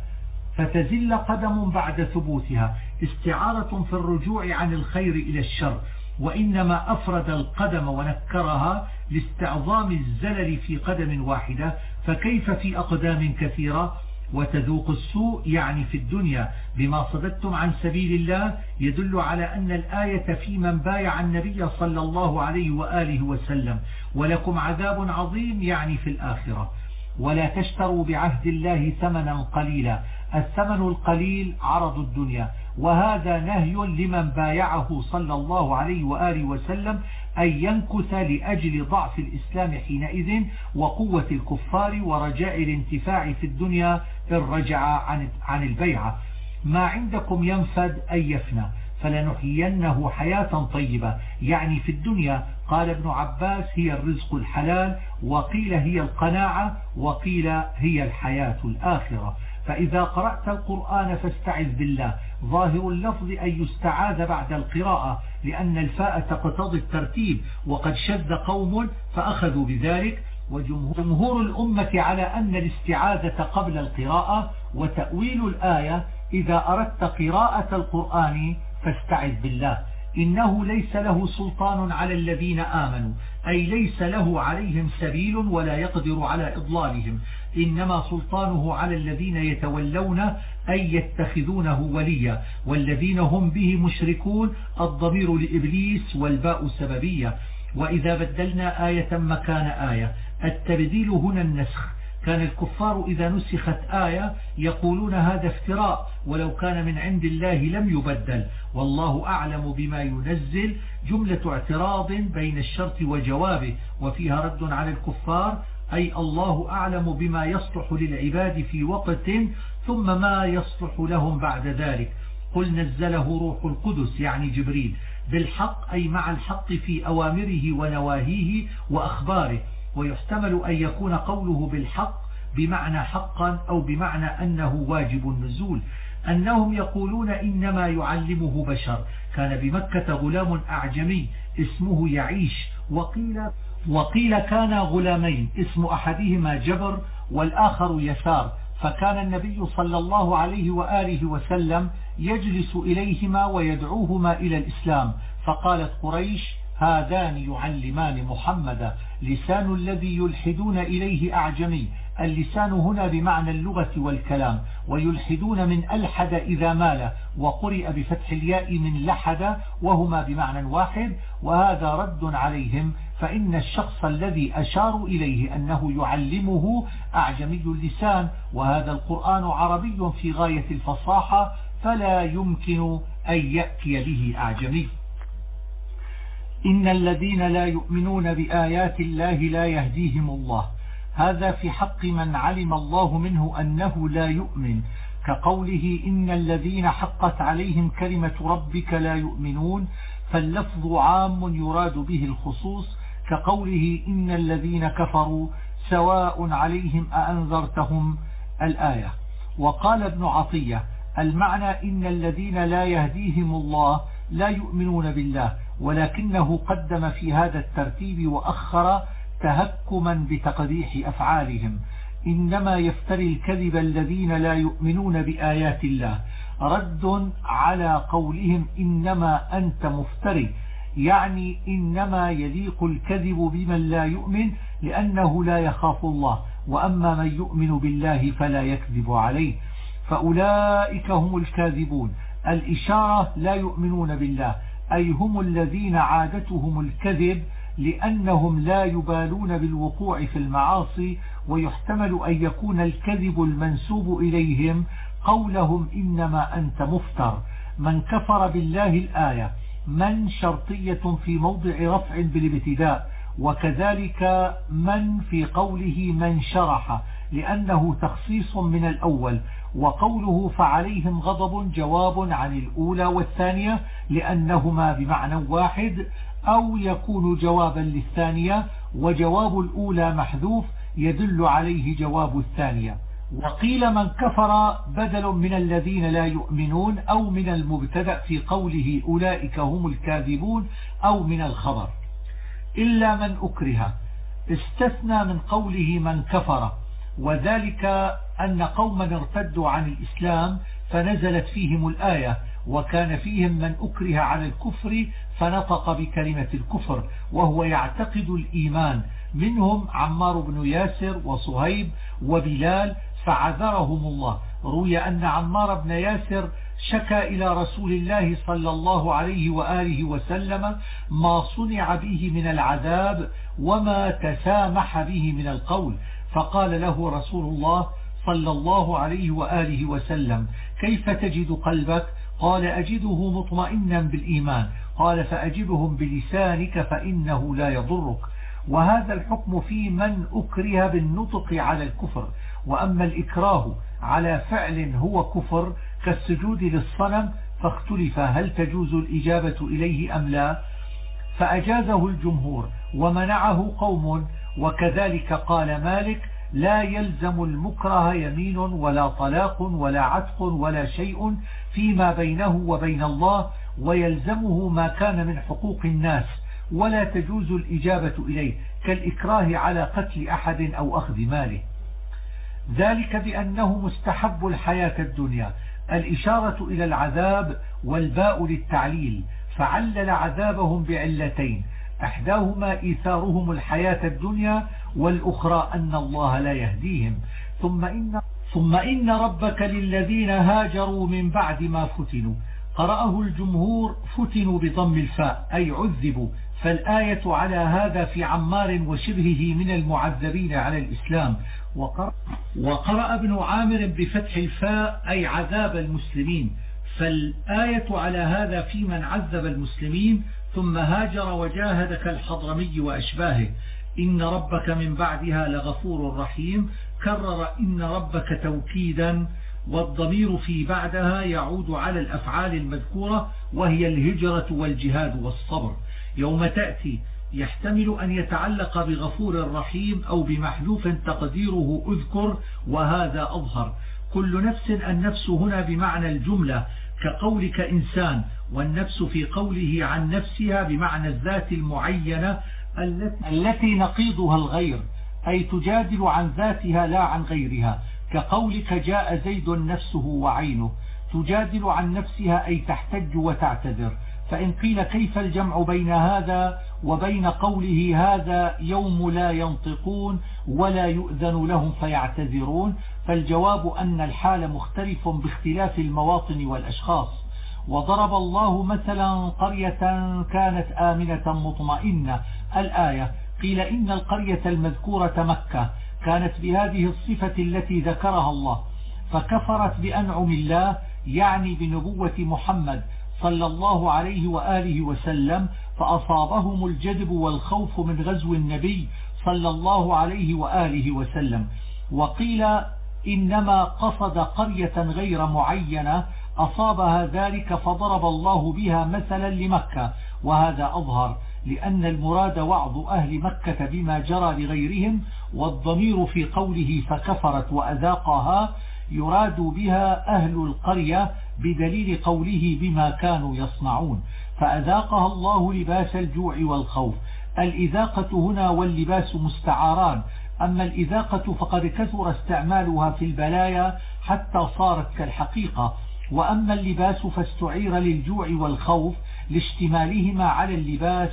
فتزل قدم بعد ثبوتها، استعارة في الرجوع عن الخير إلى الشر، وإنما أفرد القدم ونكرها لاستعظام الزلل في قدم واحدة، فكيف في أقدام كثيرة. وتذوق السوء يعني في الدنيا بما صددتم عن سبيل الله، يدل على أن الآية في من بايع النبي صلى الله عليه وآله وسلم. ولكم عذاب عظيم يعني في الآخرة. ولا تشتروا بعهد الله ثمنا قليلا، الثمن القليل عرض الدنيا، وهذا نهي لمن بايعه صلى الله عليه وآله وسلم أن ينكث لأجل ضعف الإسلام حينئذ وقوة الكفار ورجاء الانتفاع في الدنيا إن رجع عن البيعة. ما عندكم ينفد أي يفنى، فلنحيينه حياة طيبة يعني في الدنيا. قال ابن عباس هي الرزق الحلال، وقيل هي القناعة، وقيل هي الحياة الآخرة. فإذا قرأت القرآن فاستعذ بالله. ظاهر اللفظ أن يستعاذ بعد القراءة، لأن الفاء تقتضي الترتيب، وقد شذ قوم فأخذوا بذلك، وجمهور الأمة على أن الاستعاذة قبل القراءة. وتأويل الآية إذا أردت قراءة القرآن فاستعذ بالله، إنه ليس له سلطان على الذين آمنوا، أي ليس له عليهم سبيل ولا يقدر على إضلالهم، إنما سلطانه على الذين يتولون أي يتخذونه وليا، والذين هم به مشركون الضمير لإبليس والباء سببية. وإذا بدلنا آية مكان آية، التبديل هنا النسخ. كان الكفار إذا نسخت آية يقولون هذا افتراء، ولو كان من عند الله لم يبدل، والله أعلم بما ينزل. جملة اعتراض بين الشرط وجوابه، وفيها رد على الكفار، أي الله أعلم بما يصلح للعباد في وقت ثم ما يصلح لهم بعد ذلك. قل نزله روح القدس يعني جبريل بالحق، أي مع الحق في أوامره ونواهيه وأخباره. ويحتمل أن يكون قوله بالحق بمعنى حقا أو بمعنى أنه واجب النزول. أنهم يقولون إنما يعلمه بشر. كان بمكة غلام أعجمي اسمه يعيش، وقيل كان غلامين اسم أحدهما جبر والآخر يسار، فكان النبي صلى الله عليه وآله وسلم يجلس إليهما ويدعوهما إلى الإسلام. فقالت قريش هذان يعلمان محمدا. لسان الذي يلحدون إليه أعجمي، اللسان هنا بمعنى اللغة والكلام، ويلحدون من ألحد إذا مال، وقرئ بفتح الياء من لحد، وهما بمعنى واحد. وهذا رد عليهم، فإن الشخص الذي أشاروا إليه أنه يعلمه أعجمي اللسان، وهذا القرآن عربي في غاية الفصاحة، فلا يمكن أن يأتي به أعجمي. إن الذين لا يؤمنون بآيات الله لا يهديهم الله، هذا في حق من علم الله منه أنه لا يؤمن، كقوله إن الذين حقت عليهم كلمة ربك لا يؤمنون، فاللفظ عام يراد به الخصوص، كقوله إن الذين كفروا سواء عليهم أأنذرتهم الآية. وقال ابن عطية المعنى إن الذين لا يهديهم الله لا يؤمنون بالله، ولكنه قدم في هذا الترتيب وأخر تهكما بتقبيح أفعالهم. إنما يفتري الكذب الذين لا يؤمنون بآيات الله، رد على قولهم إنما أنت مفتري، يعني إنما يليق الكذب بمن لا يؤمن لأنه لا يخاف الله، وأما من يؤمن بالله فلا يكذب عليه، فأولئك هم الكاذبون. الإشارة لا يؤمنون بالله، أي هم الذين عادتهم الكذب لأنهم لا يبالون بالوقوع في المعاصي. ويحتمل أن يكون الكذب المنسوب إليهم قولهم إنما أنت مفتر. من كفر بالله الآية من شرطية في موضع رفع بالابتداء، وكذلك من في قوله من شرح لأنه تخصيص من الأول، وقوله فعليهم غضب جواب عن الأولى والثانية لأنهما بمعنى واحد، أو يكون جوابا للثانية، وجواب الأولى محذوف يدل عليه جواب الثانية. وقيل من كفر بدل من الذين لا يؤمنون، أو من المبتدأ في قوله أولئك هم الكاذبون، أو من الخبر. إلا من أكره استثنى من قوله من كفر، وذلك أن قوما ارتدوا عن الإسلام فنزلت فيهم الآية، وكان فيهم من أكره على الكفر فنطق بكلمة الكفر وهو يعتقد الإيمان، منهم عمار بن ياسر وصهيب وبلال فعذرهم الله. روي أن عمار بن ياسر شكى إلى رسول الله صلى الله عليه وآله وسلم ما صنع به من العذاب وما تسامح به من القول، فقال له رسول الله صلى الله عليه وآله وسلم كيف تجد قلبك؟ قال أجده مطمئنا بالإيمان. قال فأجبهم بلسانك فإنه لا يضرك. وهذا الحكم في من أكره بالنطق على الكفر. وأما الإكراه على فعل هو كفر كالسجود للصنم فاختلف هل تجوز الإجابة إليه أم لا، فأجازه الجمهور ومنعه قوم، وكذلك قال مالك لا يلزم المكره يمين ولا طلاق ولا عتق ولا شيء فيما بينه وبين الله، ويلزمه ما كان من حقوق الناس ولا تجوز الإجابة إليه كالإكراه على قتل أحد أو أخذ ماله، ذلك بأنه مستحب الحياة الدنيا. الإشارة إلى العذاب والباء للتعليل، فعلل عذابهم بعلتين، أحداهما إيثارهم الحياة الدنيا، والأخرى أن الله لا يهديهم. ثم إن ربك للذين هاجروا من بعد ما فتنوا، قرأه الجمهور فتنوا بضم الفاء أي عذبوا، فالآية على هذا في عمار وشبهه من المعذبين على الإسلام. وقرأ ابن عامر بفتح الفاء أي عذاب المسلمين، فالآية على هذا في من عذب المسلمين ثم هاجر وجاهد كالحضرمي وأشباهه. إن ربك من بعدها لغفور رحيم، كرر إن ربك توكيدا، والضمير في بعدها يعود على الأفعال المذكورة وهي الهجرة والجهاد والصبر. يوم تأتي يحتمل أن يتعلق بغفور رحيم أو بمحذوف تقديره أذكر، وهذا أظهر. كل نفس، النفس هنا بمعنى الجملة كقولك إنسان، والنفس في قوله عن نفسها بمعنى الذات المعينة التي نقيضها الغير، أي تجادل عن ذاتها لا عن غيرها، كقولك جاء زيد نفسه وعينه، تجادل عن نفسها أي تحتج وتعتذر. فإن قيل كيف الجمع بين هذا وبين قوله هذا يوم لا ينطقون ولا يؤذن لهم فيعتذرون، فالجواب أن الحال مختلف باختلاف المواطن والأشخاص. وضرب الله مثلا قرية كانت آمنة مطمئنة الآية. قيل إن القرية المذكورة مكة كانت بهذه الصفة التي ذكرها الله، فكفرت بأنعم الله يعني بنبوة محمد صلى الله عليه وآله وسلم، فأصابهم الجدب والخوف من غزو النبي صلى الله عليه وآله وسلم. وقيل إنما قصد قرية غير معينة أصابها ذلك فضرب الله بها مثلا لمكة، وهذا أظهر لأن المراد وعظ أهل مكة بما جرى لغيرهم، والضمير في قوله فكفرت وأذاقها يراد بها أهل القرية بدليل قوله بما كانوا يصنعون، فأذاقها الله لباس الجوع والخوف. الإذاقة هنا واللباس مستعاران، أما الإذاقة فقد كثر استعمالها في البلايا حتى صارت كالحقيقة. وأما اللباس فاستعير للجوع والخوف لاشتمالهما على اللباس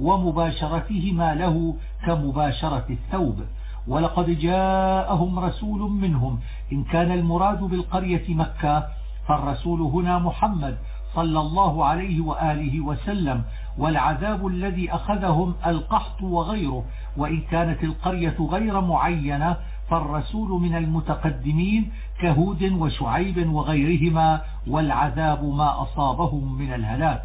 ومباشرتهما له كمباشرة الثوب. ولقد جاءهم رسول منهم، إن كان المراد بالقرية مكة فالرسول هنا محمد صلى الله عليه وآله وسلم، والعذاب الذي أخذهم القحط وغيره. وإن كانت القرية غير معينة فالرسول من المتقدمين كهود وشعيب وغيرهما، والعذاب ما أصابهم من الهلاك.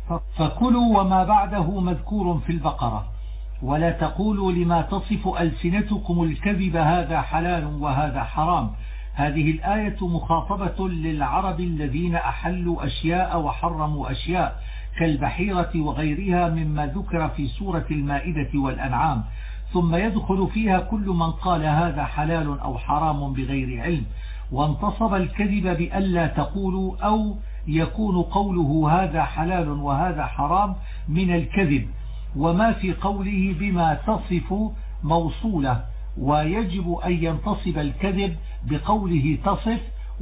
فكلوا وما بعده مذكور في البقرة. ولا تقولوا لما تصف ألسنتكم الكذب هذا حلال وهذا حرام. هذه الآية مخاطبة للعرب الذين أحلوا أشياء وحرموا أشياء كالبحيرة وغيرها مما ذكر في سورة المائدة والأنعام، ثم يدخل فيها كل من قال هذا حلال أو حرام بغير علم. وانتصب الكذب بألا تقولوا، أو يكون قوله هذا حلال وهذا حرام من الكذب، وما في قوله بما تصف موصولة، ويجب أن ينتصب الكذب بقوله تصف،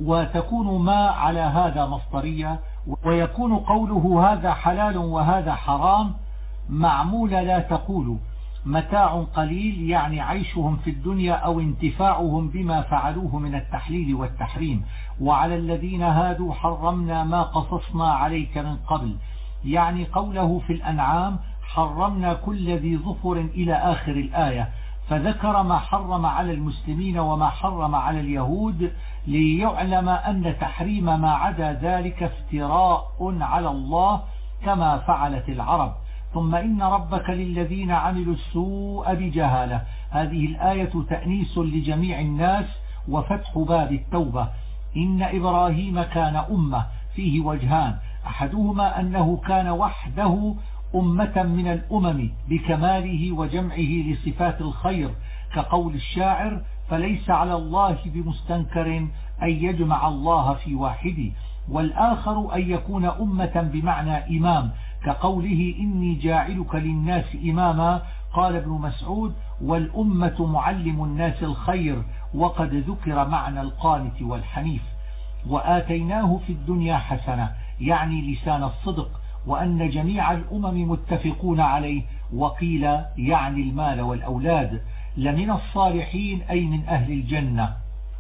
وتكون ما على هذا مصدرية، ويكون قوله هذا حلال وهذا حرام معمول لا تقولوا متاع قليل، يعني عيشهم في الدنيا أو انتفاعهم بما فعلوه من التحليل والتحريم. وعلى الذين هادوا حرمنا ما قصصنا عليك من قبل، يعني قوله في الأنعام حرمنا كل ذي ظفر إلى آخر الآية، فذكر ما حرم على المسلمين وما حرم على اليهود ليعلم أن تحريم ما عدا ذلك افتراء على الله كما فعلت العرب. ثم إن ربك للذين عملوا السوء بجهالة، هذه الآية تأنيس لجميع الناس وفتح باب التوبة. إن إبراهيم كان أمة، فيه وجهان، أحدهما أنه كان وحده أمة من الأمم بكماله وجمعه لصفات الخير، كقول الشاعر فليس على الله بمستنكر أن يجمع الله في واحد. والآخر أن يكون أمة بمعنى إمام، كقوله إني جاعلك للناس إماما. قال ابن مسعود والأمة معلم الناس الخير، وقد ذكر معنى القانت والحنيف. وآتيناه في الدنيا حسنة، يعني لسان الصدق، وأن جميع الأمم متفقون عليه، وقيل يعني المال والأولاد. لمن الصالحين أي من أهل الجنة،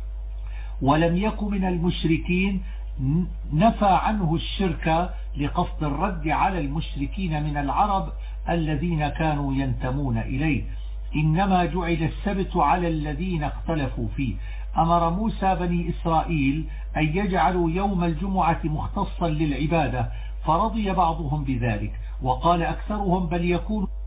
ولم يكن من المشركين، نفى عنه الشرك لقصد الرد على المشركين من العرب الذين كانوا ينتمون إليه. إنما جعل السبت على الذين اختلفوا فيه. أمر موسى بني إسرائيل أن يجعلوا يوم الجمعة مختصا للعبادة، فرضي بعضهم بذلك، وقال أكثرهم بل يكون